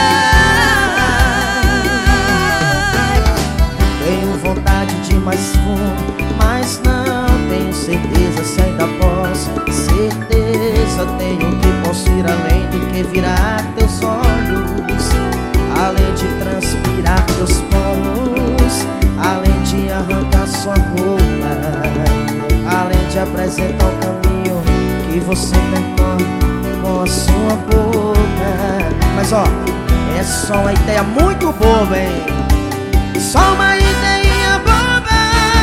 ai. Tenho vontade de ir mais fundo, mas não tenho certeza se ainda posso. Certeza tenho que posso ir além do que virar teus olhos, além de transpirar teus poros, além de arrancar sua roupa, além de apresentar o caminho que você percorre com a sua boca. Mas ó, é só uma ideia muito boba, hein? Só uma ideia boba.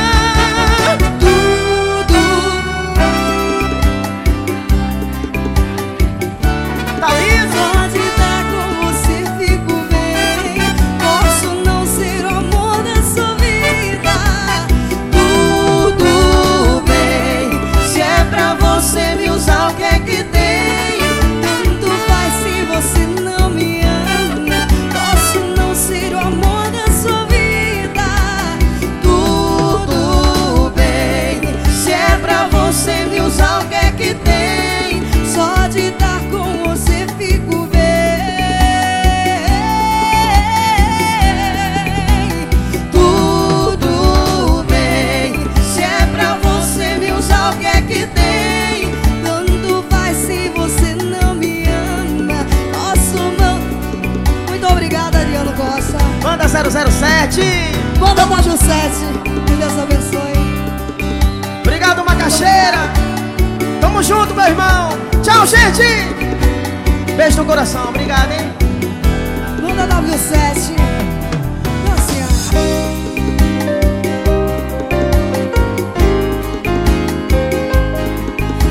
Tudo tá lindo. Só de estar com você fico bem. Posso não ser o amor da sua vida. Tudo bem, se é pra você me usar, o que é que tem? Tanto faz se você não me ama. Posso não ser o amor da sua vida. Tudo bem, se é pra você me usar, o que é que tem? Só de estar com você fico bem. Tudo bem, se é pra você me usar, o que é que tem? Tanto faz se você não me ama. Posso não. Muito obrigada, Adriano Costa. Banda zero zero sete. Banda W sete, que Deus abençoe. Obrigado, Macaxeira. Tamo junto, meu irmão. Tchau, gente. Beijo no coração. Obrigado, hein? Banda W sete.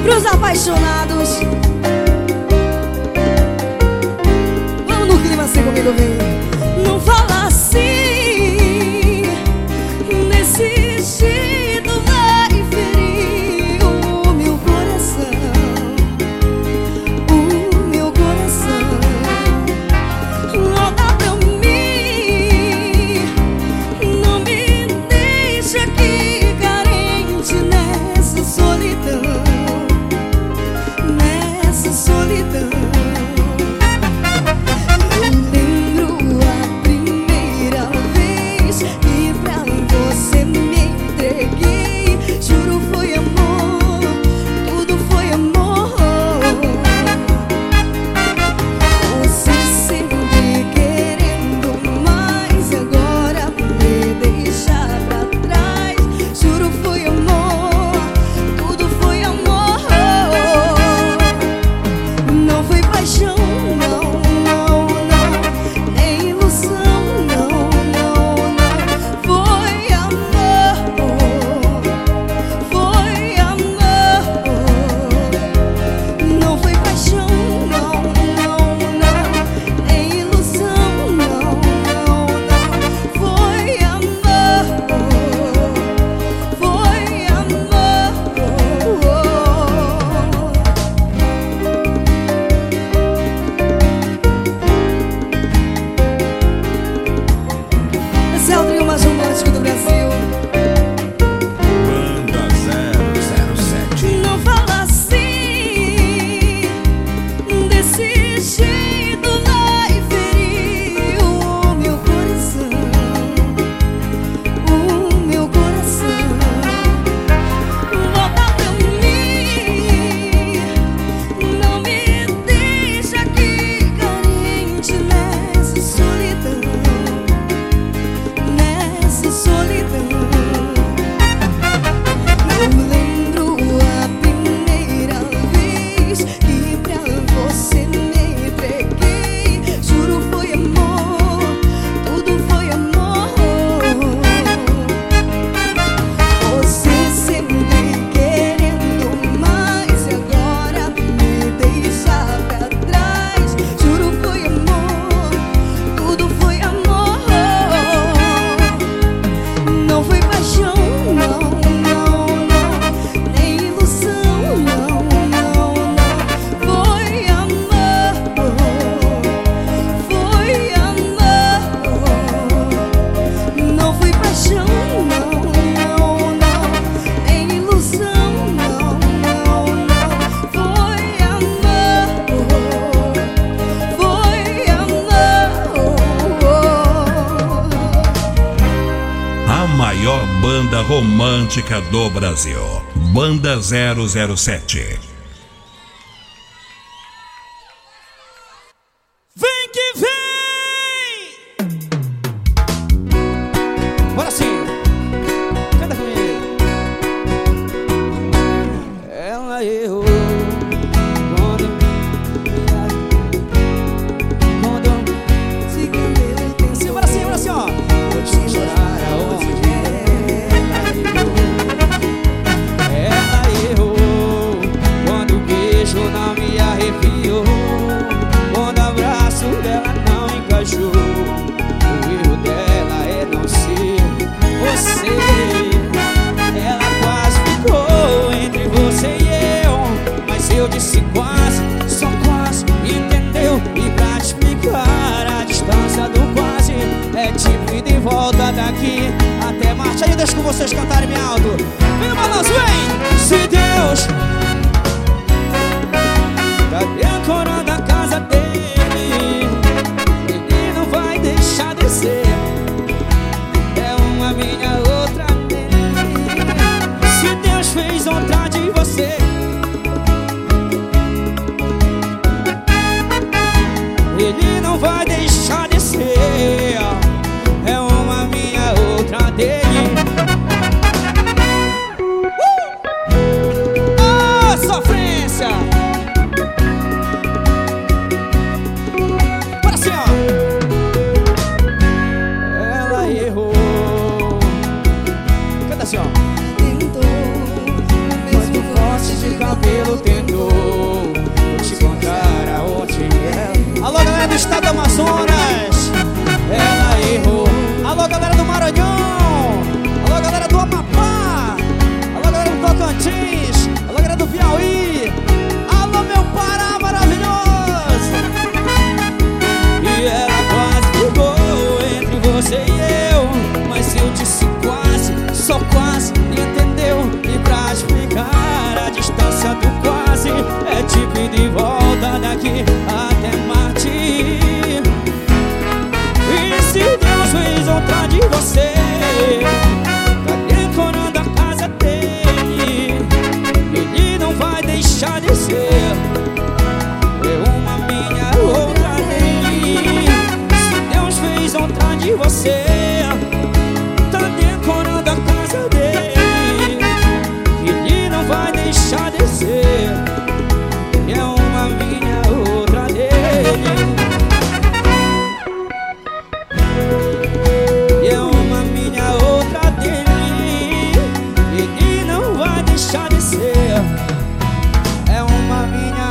Pros apaixonados. Vamos no clima assim comigo, vem. Não fala assim, desse jeito vai ferir o meu coração, o meu coração. Volta pra mim, não me deixa aqui carente nessa solidão, nessa solidão. Banda romântica do Brasil, Banda zero zero sete. Vem que vem! Bora sim! Canta comigo! Ela errou quando quando Se quando eu penso, bora sim, bora sim, ó! Vou te chorar aonde não me arrepiou, quando o abraço dela não encaixou. O erro dela é não ser você. Ela quase ficou entre você e eu, mas eu disse quase, só quase, entendeu? E pra te explicar a distância do quase é tipo ir de volta daqui até Marte. Aí eu deixo com vocês cantarem bem alto. Vem no balanço, vem! Se Deus cadê a coroa da casa dele? Ele não vai deixar descer. É uma minha, outra dele. Se Deus fez outra de você, ele não vai deixar descer. É uma minha, outra dele. Uh! Oh, cabelo tentou. Vou te contar aonde ela. Alô, galera do estado do Amazonas, ela errou. Alô, galera do Maranhão. Alô, galera do Amapá. Alô, galera do Tocantins. Alô, galera do Piauí. Alô, meu Pará maravilhoso. E ela quase ficou entre você e eu, mas eu disse quase, só quase, entendeu? E pra explicar a distância do quase, é tipo ir de volta daqui até Marte. E se Deus fez outra de você, tá decorando a casa dele, ele não vai deixar de ser. É uma minha, outra dele. Se Deus fez outra de você, tá decorando a casa dele, ele não vai deixar de ser. É uma minha, outra dele. É uma minha, outra dele, ele não vai deixar de ser. É uma minha.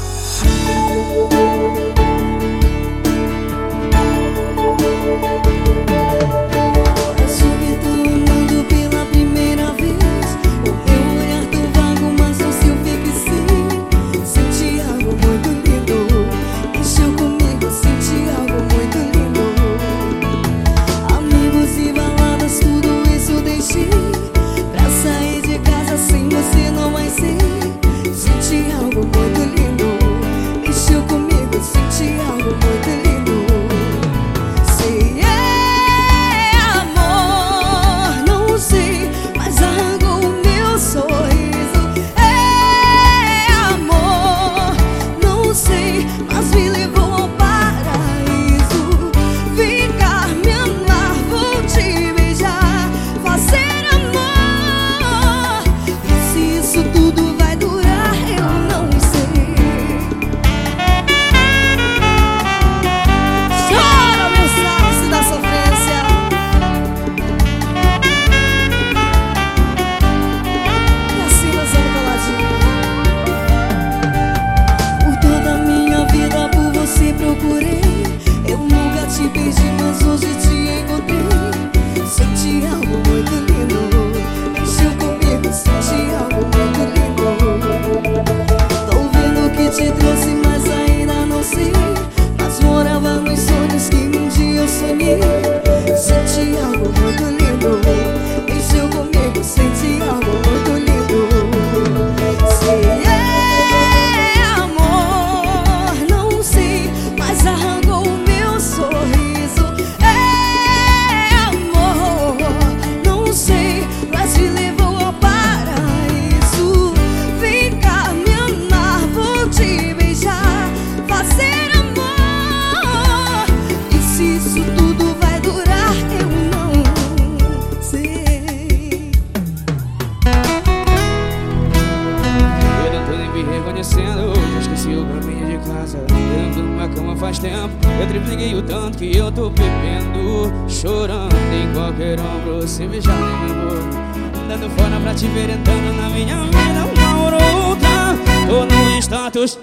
Já esqueci o caminho de casa, dentro de uma cama faz tempo. Eu tripliquei o tanto que eu tô bebendo, chorando em qualquer ombro, sem beijar nem meu boca, dando fora pra te ver entrando na minha vida uma hora ou outra. Tô no status,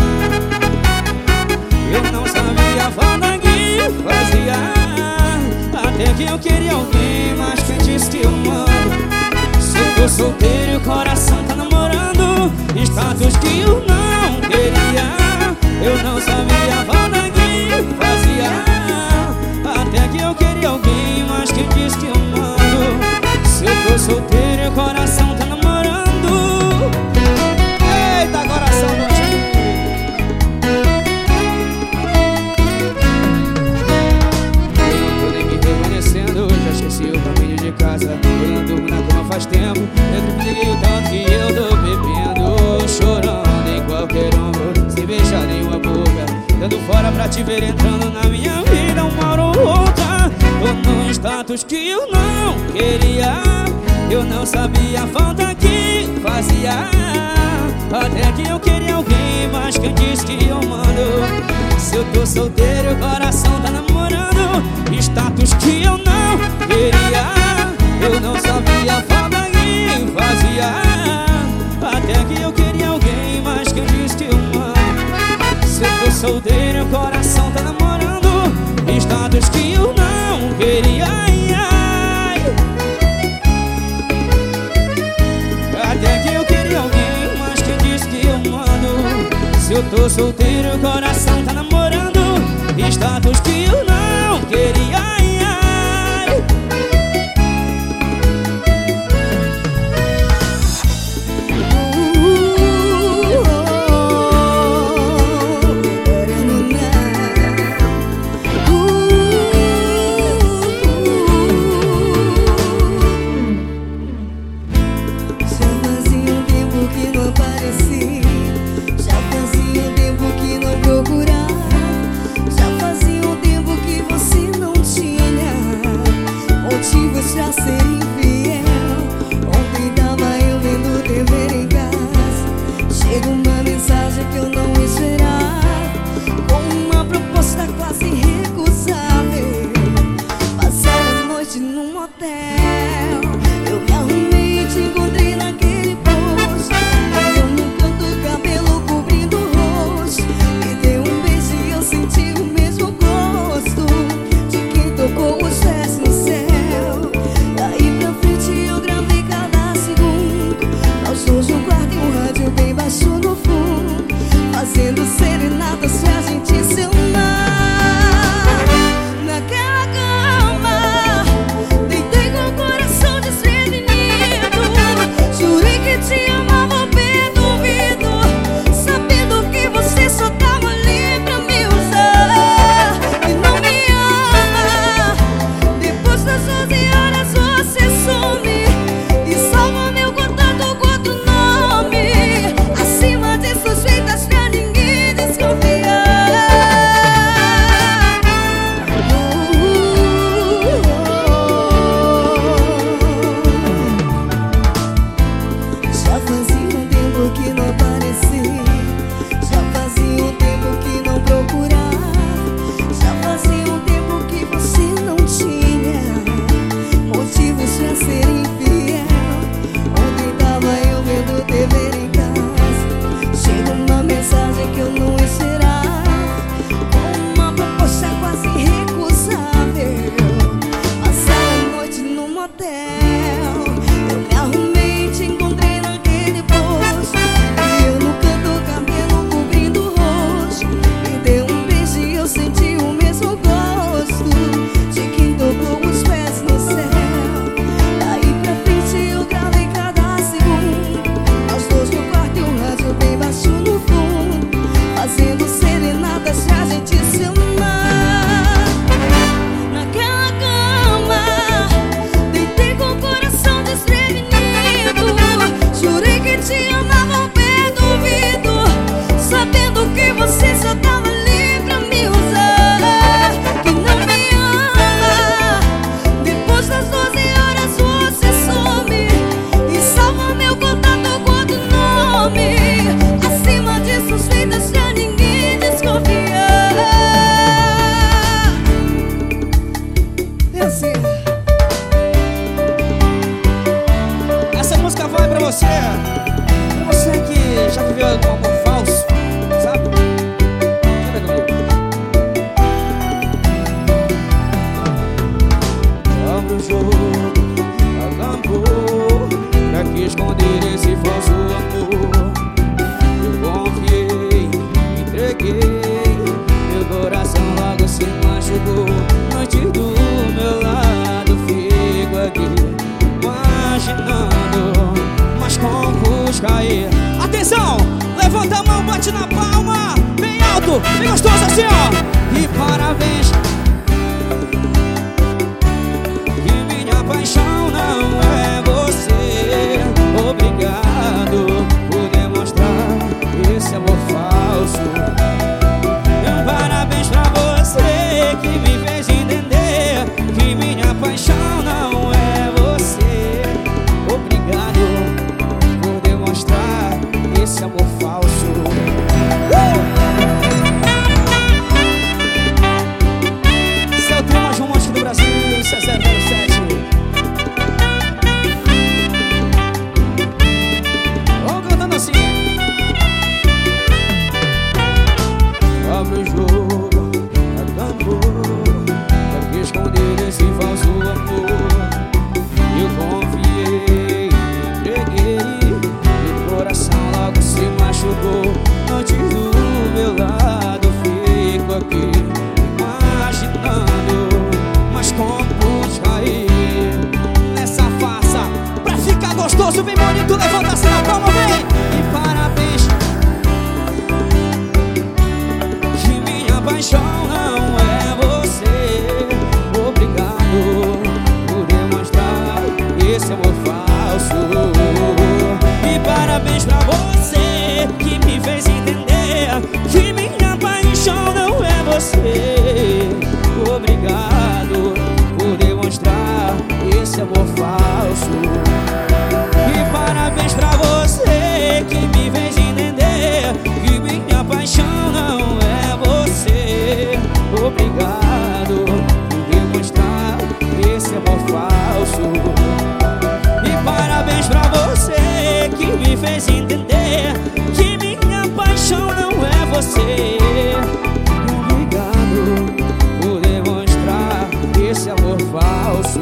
eu não sabia a falta que fazia, até que eu queria alguém, mas quem disse que eu mando? Se eu tô solteiro e o coração tá namorando, status que eu não queria, eu não sabia a falta que fazia, até que eu queria alguém, mas quem disse que eu mando? Se eu tô solteiro e o coração tá namorando. Eita, coração do já esqueci o caminho de casa, eu não durmo na cama faz tempo. Eu tripliquei o tanto que eu tô bebendo, chorando em qualquer ombro, sem beijar nenhuma boca, dando fora pra te ver entrando na minha vida uma hora ou outra. Tô num status que eu não queria, eu não sabia a falta que fazia, até que eu queria alguém, mas quem disse que eu mando? Se eu tô solteiro e o coração tá namorando, status que eu não queria, eu não sabia a falta que fazia, até que eu queria solteiro e o coração tá namorando. Status que eu não queria, ai, ai. Até que eu queria alguém, mas quem disse que eu mando? Se eu tô solteiro e o coração tá namorando. Status que eu não queria, ai, ai. Pra ser infiel, ontem tava eu vendo T V em casa. Chega uma mensagem que eu não esperava, com uma proposta quase irrecusável. Passar a noite num motel, eu me arrumei e te encontrei naquele posto. Eu no canto, cabelo cobrindo o rosto, me deu um beijo e eu senti o mesmo gosto de quem tocou os pés no céu. Hoje o quarto e um rádio bem baixo no fundo, fazendo serenatas pra gente se amar. Naquela cama, deitei com o coração desprevenido. Jurei que te amava ao pé do ouvido, sabendo que você só tava ali pra me usar. E não me ama. Depois das doze horas você some e salva meu contato com outro nome. Acima de suspeitas pra ninguém desconfiar. Já fazia um tempo que não aparecia, já fazia um tempo que não procurava, já fazia um tempo que você não tinha motivos pra ser infiel. Ontem tava eu vendo T V em casa, chega uma mensagem que eu não esperava, com uma proposta quase irrecusável. Passar a noite num motel, eu me arrumei e te encontrei naquele posto. E eu no canto, cabelo cobrindo o rosto, me deu um beijo e eu senti o mesmo gosto de quem tocou os pés no céu. Daí pra frente eu gravei cada segundo, nós dois no quarto e um rádio bem baixo no fundo, fazendo serenatas pra gente se amar. Naquela cama, deitei com o coração desprevenido. Jurei que te amava ao pé do ouvido, sabendo que você só tava ali pra me usar. Que não me ama. Depois das doze horas você some e salva meu contato com outro nome. Acima de suspeitas pra ninguém desconfiar. É assim. Essa música vai pra você, pra você que já viveu um amor falso, sabe? Canta comigo. Abre o jogo, acabou, pra que esconder esse falso amor? Eu confiei, entreguei, meu coração logo se machucou. Antes do meu lado fico aqui imaginando, mas como cair. Atenção, levanta a mão, bate na palma, bem alto, bem gostoso assim, ó. E parabéns, que minha paixão não é você. Obrigado por demonstrar esse amor falso. Parabéns pra você que me fez entender que minha paixão não é você. Obrigado por demonstrar esse amor falso. uh! Seu trio mais romântico do Brasil, isso é zero zero sete. Vamos cantando assim. Abre o machucou. Noites do meu lado, fico aqui imaginando, mas como pude cair nessa farsa. Pra ficar gostoso, bem bonito, levanta-se na palma, vem! E parabéns, que minha paixão não é você. Obrigado por demonstrar esse amor falso. E parabéns pra você, que me fez entender que minha paixão não é você. Obrigado por demonstrar esse amor falso. E parabéns pra você, que me fez entender que minha paixão não é você. Obrigado por demonstrar esse amor falso. E parabéns pra você, que me fez entender que minha paixão não é você. Obrigado por demonstrar esse amor falso.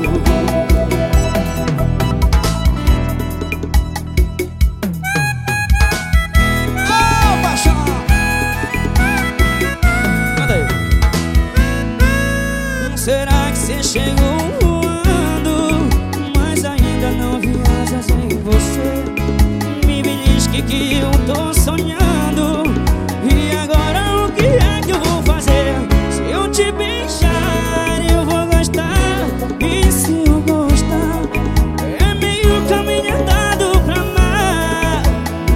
Oh, paixão! Canta aí. Será que você chegou voando, mas ainda não vi asas em você? Me belisque que eu tô sonhando. E agora o que é que eu vou fazer? Se eu te beijar eu vou gostar. E se eu gostar, é meio caminho andado pra amar.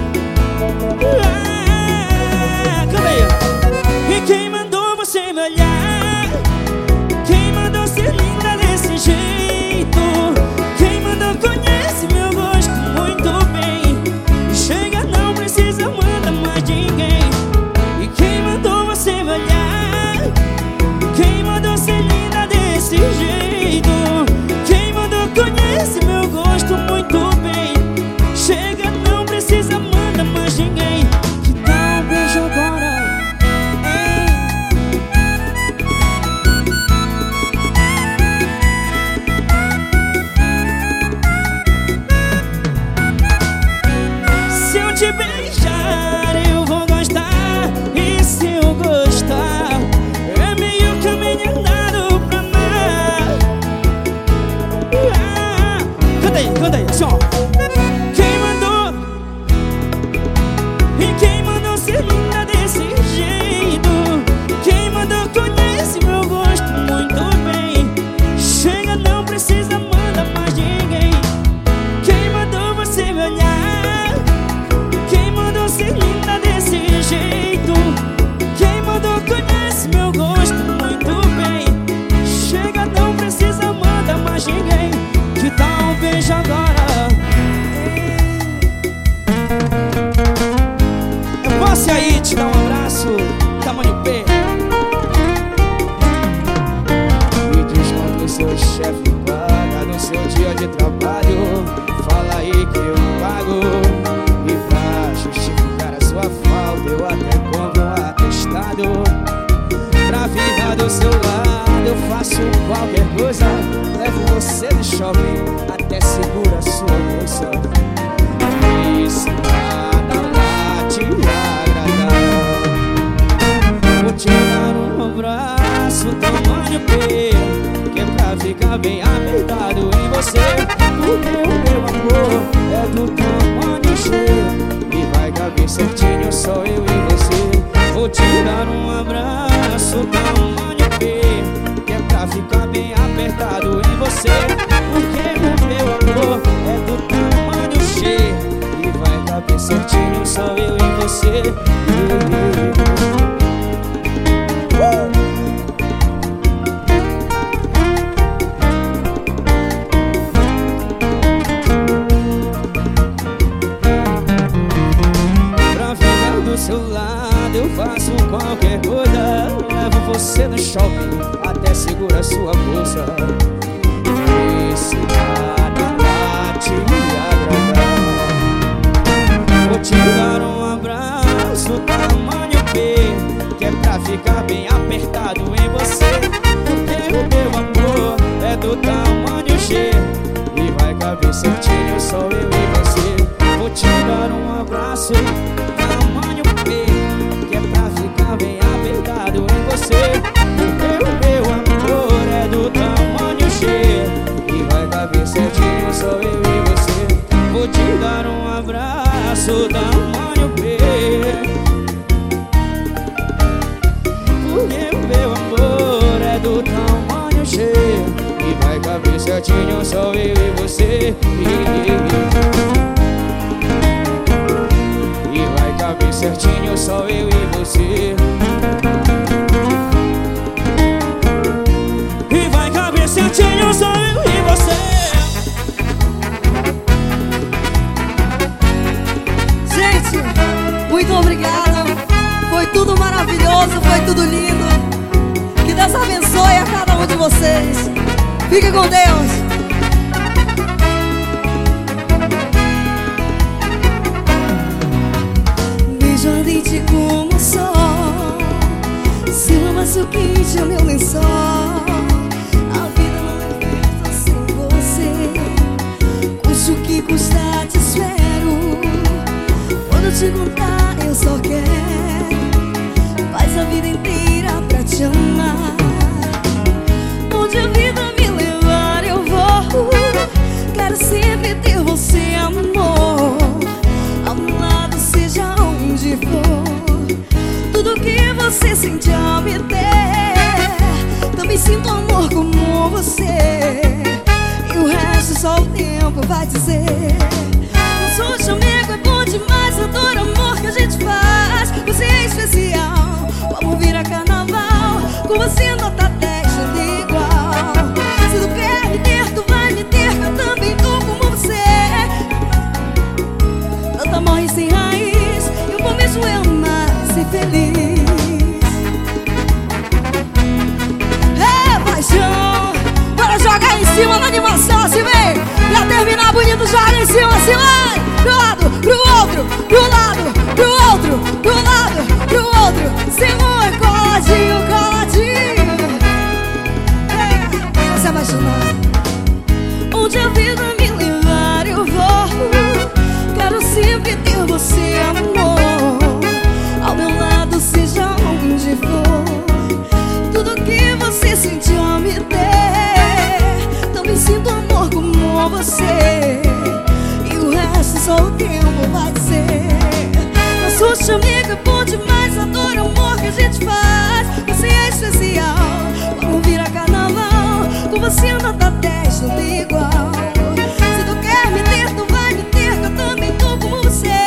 Ah, calma aí. E quem mandou você me olhar? Quem mandou ser linda desse jeito? Quem mandou conhece meu gosto muito bem. Chega, não precisa, manda mais de ninguém. E quem mandou você me olhar? Quem mandou ser linda desse jeito? Quem mandou conhece meu gosto muito bem. Chega, não precisa, manda mais ninguém. Que tal um beijo agora? Se eu te beijar eu vou gostar. E se eu gostar, é meio caminho andado pra amar. Ah, canta aí, canta aí, assim ó. Quem mandou? E quem mandou ser linda desse jeito? Quem mandou conhece meu gosto muito bem. Chega, não precisa, manda mais de ninguém. Quem mandou você me olhar? Quem mandou ser linda desse jeito? Quem mandou conhece meu gosto muito bem. Chega, não precisa, manda mais ninguém. Que tal um beijo agora? Eu posso ir aí te dar um abraço, tamanho P. Me diz quanto o seu chefe paga no seu dia de trabalho. Fala aí que eu pago. E pra justificar a sua falta eu até compro um atestado. Pra ficar do seu lado eu faço qualquer coisa. Levo você no shopping, até segura a sua bolsa. E se nada lá te agradar, vou te dar um abraço tamanho P, que é pra ficar bem apertado em você. Porque o meu amor é do tamanho G e vai caber certinho só eu e você. Vou te dar um abraço tamanho P, que é pra ficar bem apertado em você. Porque o meu amor é do tamanho G e vai caber certinho só eu e você. uh! Seu lado eu faço qualquer coisa. Levo você no shopping, até segura sua bolsa. E se nada lá te agradar, vou te dar um abraço tamanho P, que é pra ficar bem apertado em você. Porque o meu amor é do tamanho G e vai caber certinho só eu e você. Vou te dar um abraço tamanho caber certinho só eu e você. E vai caber certinho só eu e você. Gente, muito obrigada. Foi tudo maravilhoso, foi tudo lindo. Que Deus abençoe a cada um de vocês. Fique com Deus. Beijo ardente como o sol, seu abraço quente é meu lençol. A vida não é festa sem você. Custe o que custar, te espero. Quando eu te contar, eu só quero faz a vida inteira pra te amar. Onde a vida me levar eu vou. Quero sempre ter você, amor, ao meu lado, seja onde for. Tudo que você sente ao me ter, também sinto amor como você. E o resto só o tempo vai dizer. Nosso chamego é bom demais, adoro o amor que a gente faz. Você é especial, vamos virar carnaval. Com você nota dez, tudo igual. Se tu quer me ter, tu vai me ter, que eu também tô como você. Tanta morre sem raiz, eu vou mesmo eu amar e ser feliz. É paixão, bora jogar em cima da animação, assim vem. Pra terminar bonito, joga em cima, assim vai. Pro lado, pro outro, pro lado, pro outro, pro lado, pro outro. Sem amor, coladinho, coladinho. É, se apaixonar. Onde a vida me levar eu vou. Quero sempre ter você, amor, ao meu lado, seja onde for. Tudo que você sentiu a me ter, também sinto amor como você. Só o tempo vai dizer. Nosso chamego é bom demais, adoro o amor que a gente faz. Você é especial, vamos virar carnaval. Com você nota dez, tudo igual. Se tu quer me ter, tu vai me ter, que eu também tô como você.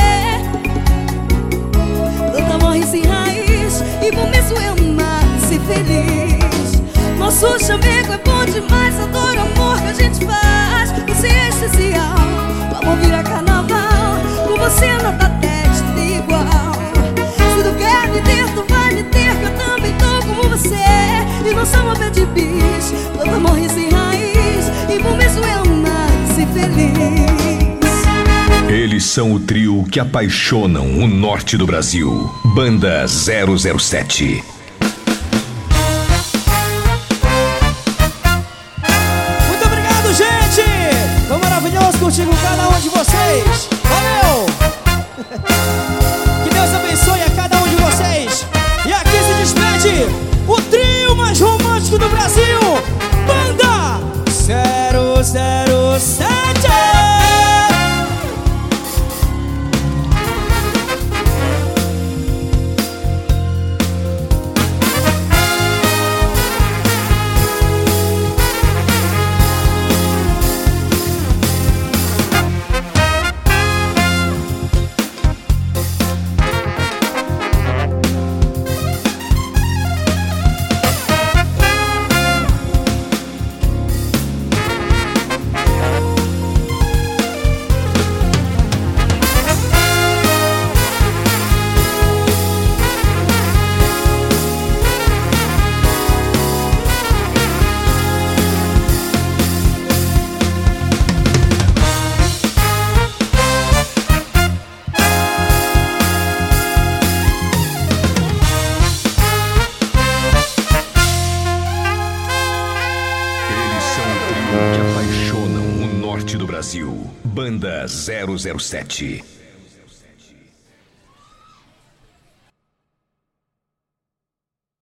Tanta morre sem raiz, e vou mesmo eu amar e ser feliz. Nosso chamego é bom demais, adoro o amor que a gente faz. Você é especial, vamos virar carnaval. Com você nota dez, tudo igual. Se tu quer me ter, tu vai me ter, que eu também tô como você. E não somos pé de bicho, toda morre sem raiz, e vou mesmo eu amar e ser feliz. Eles são o trio que apaixonam o norte do Brasil. Banda zero zero sete. Muito obrigado, gente! Foi maravilhoso curtir com cada um de vocês. Valeu! Que Deus abençoe a cada um de vocês. E aqui se despede o trio mais romântico do Brasil, Banda zero zero sete. Que apaixonam o norte do Brasil. Banda zero zero sete.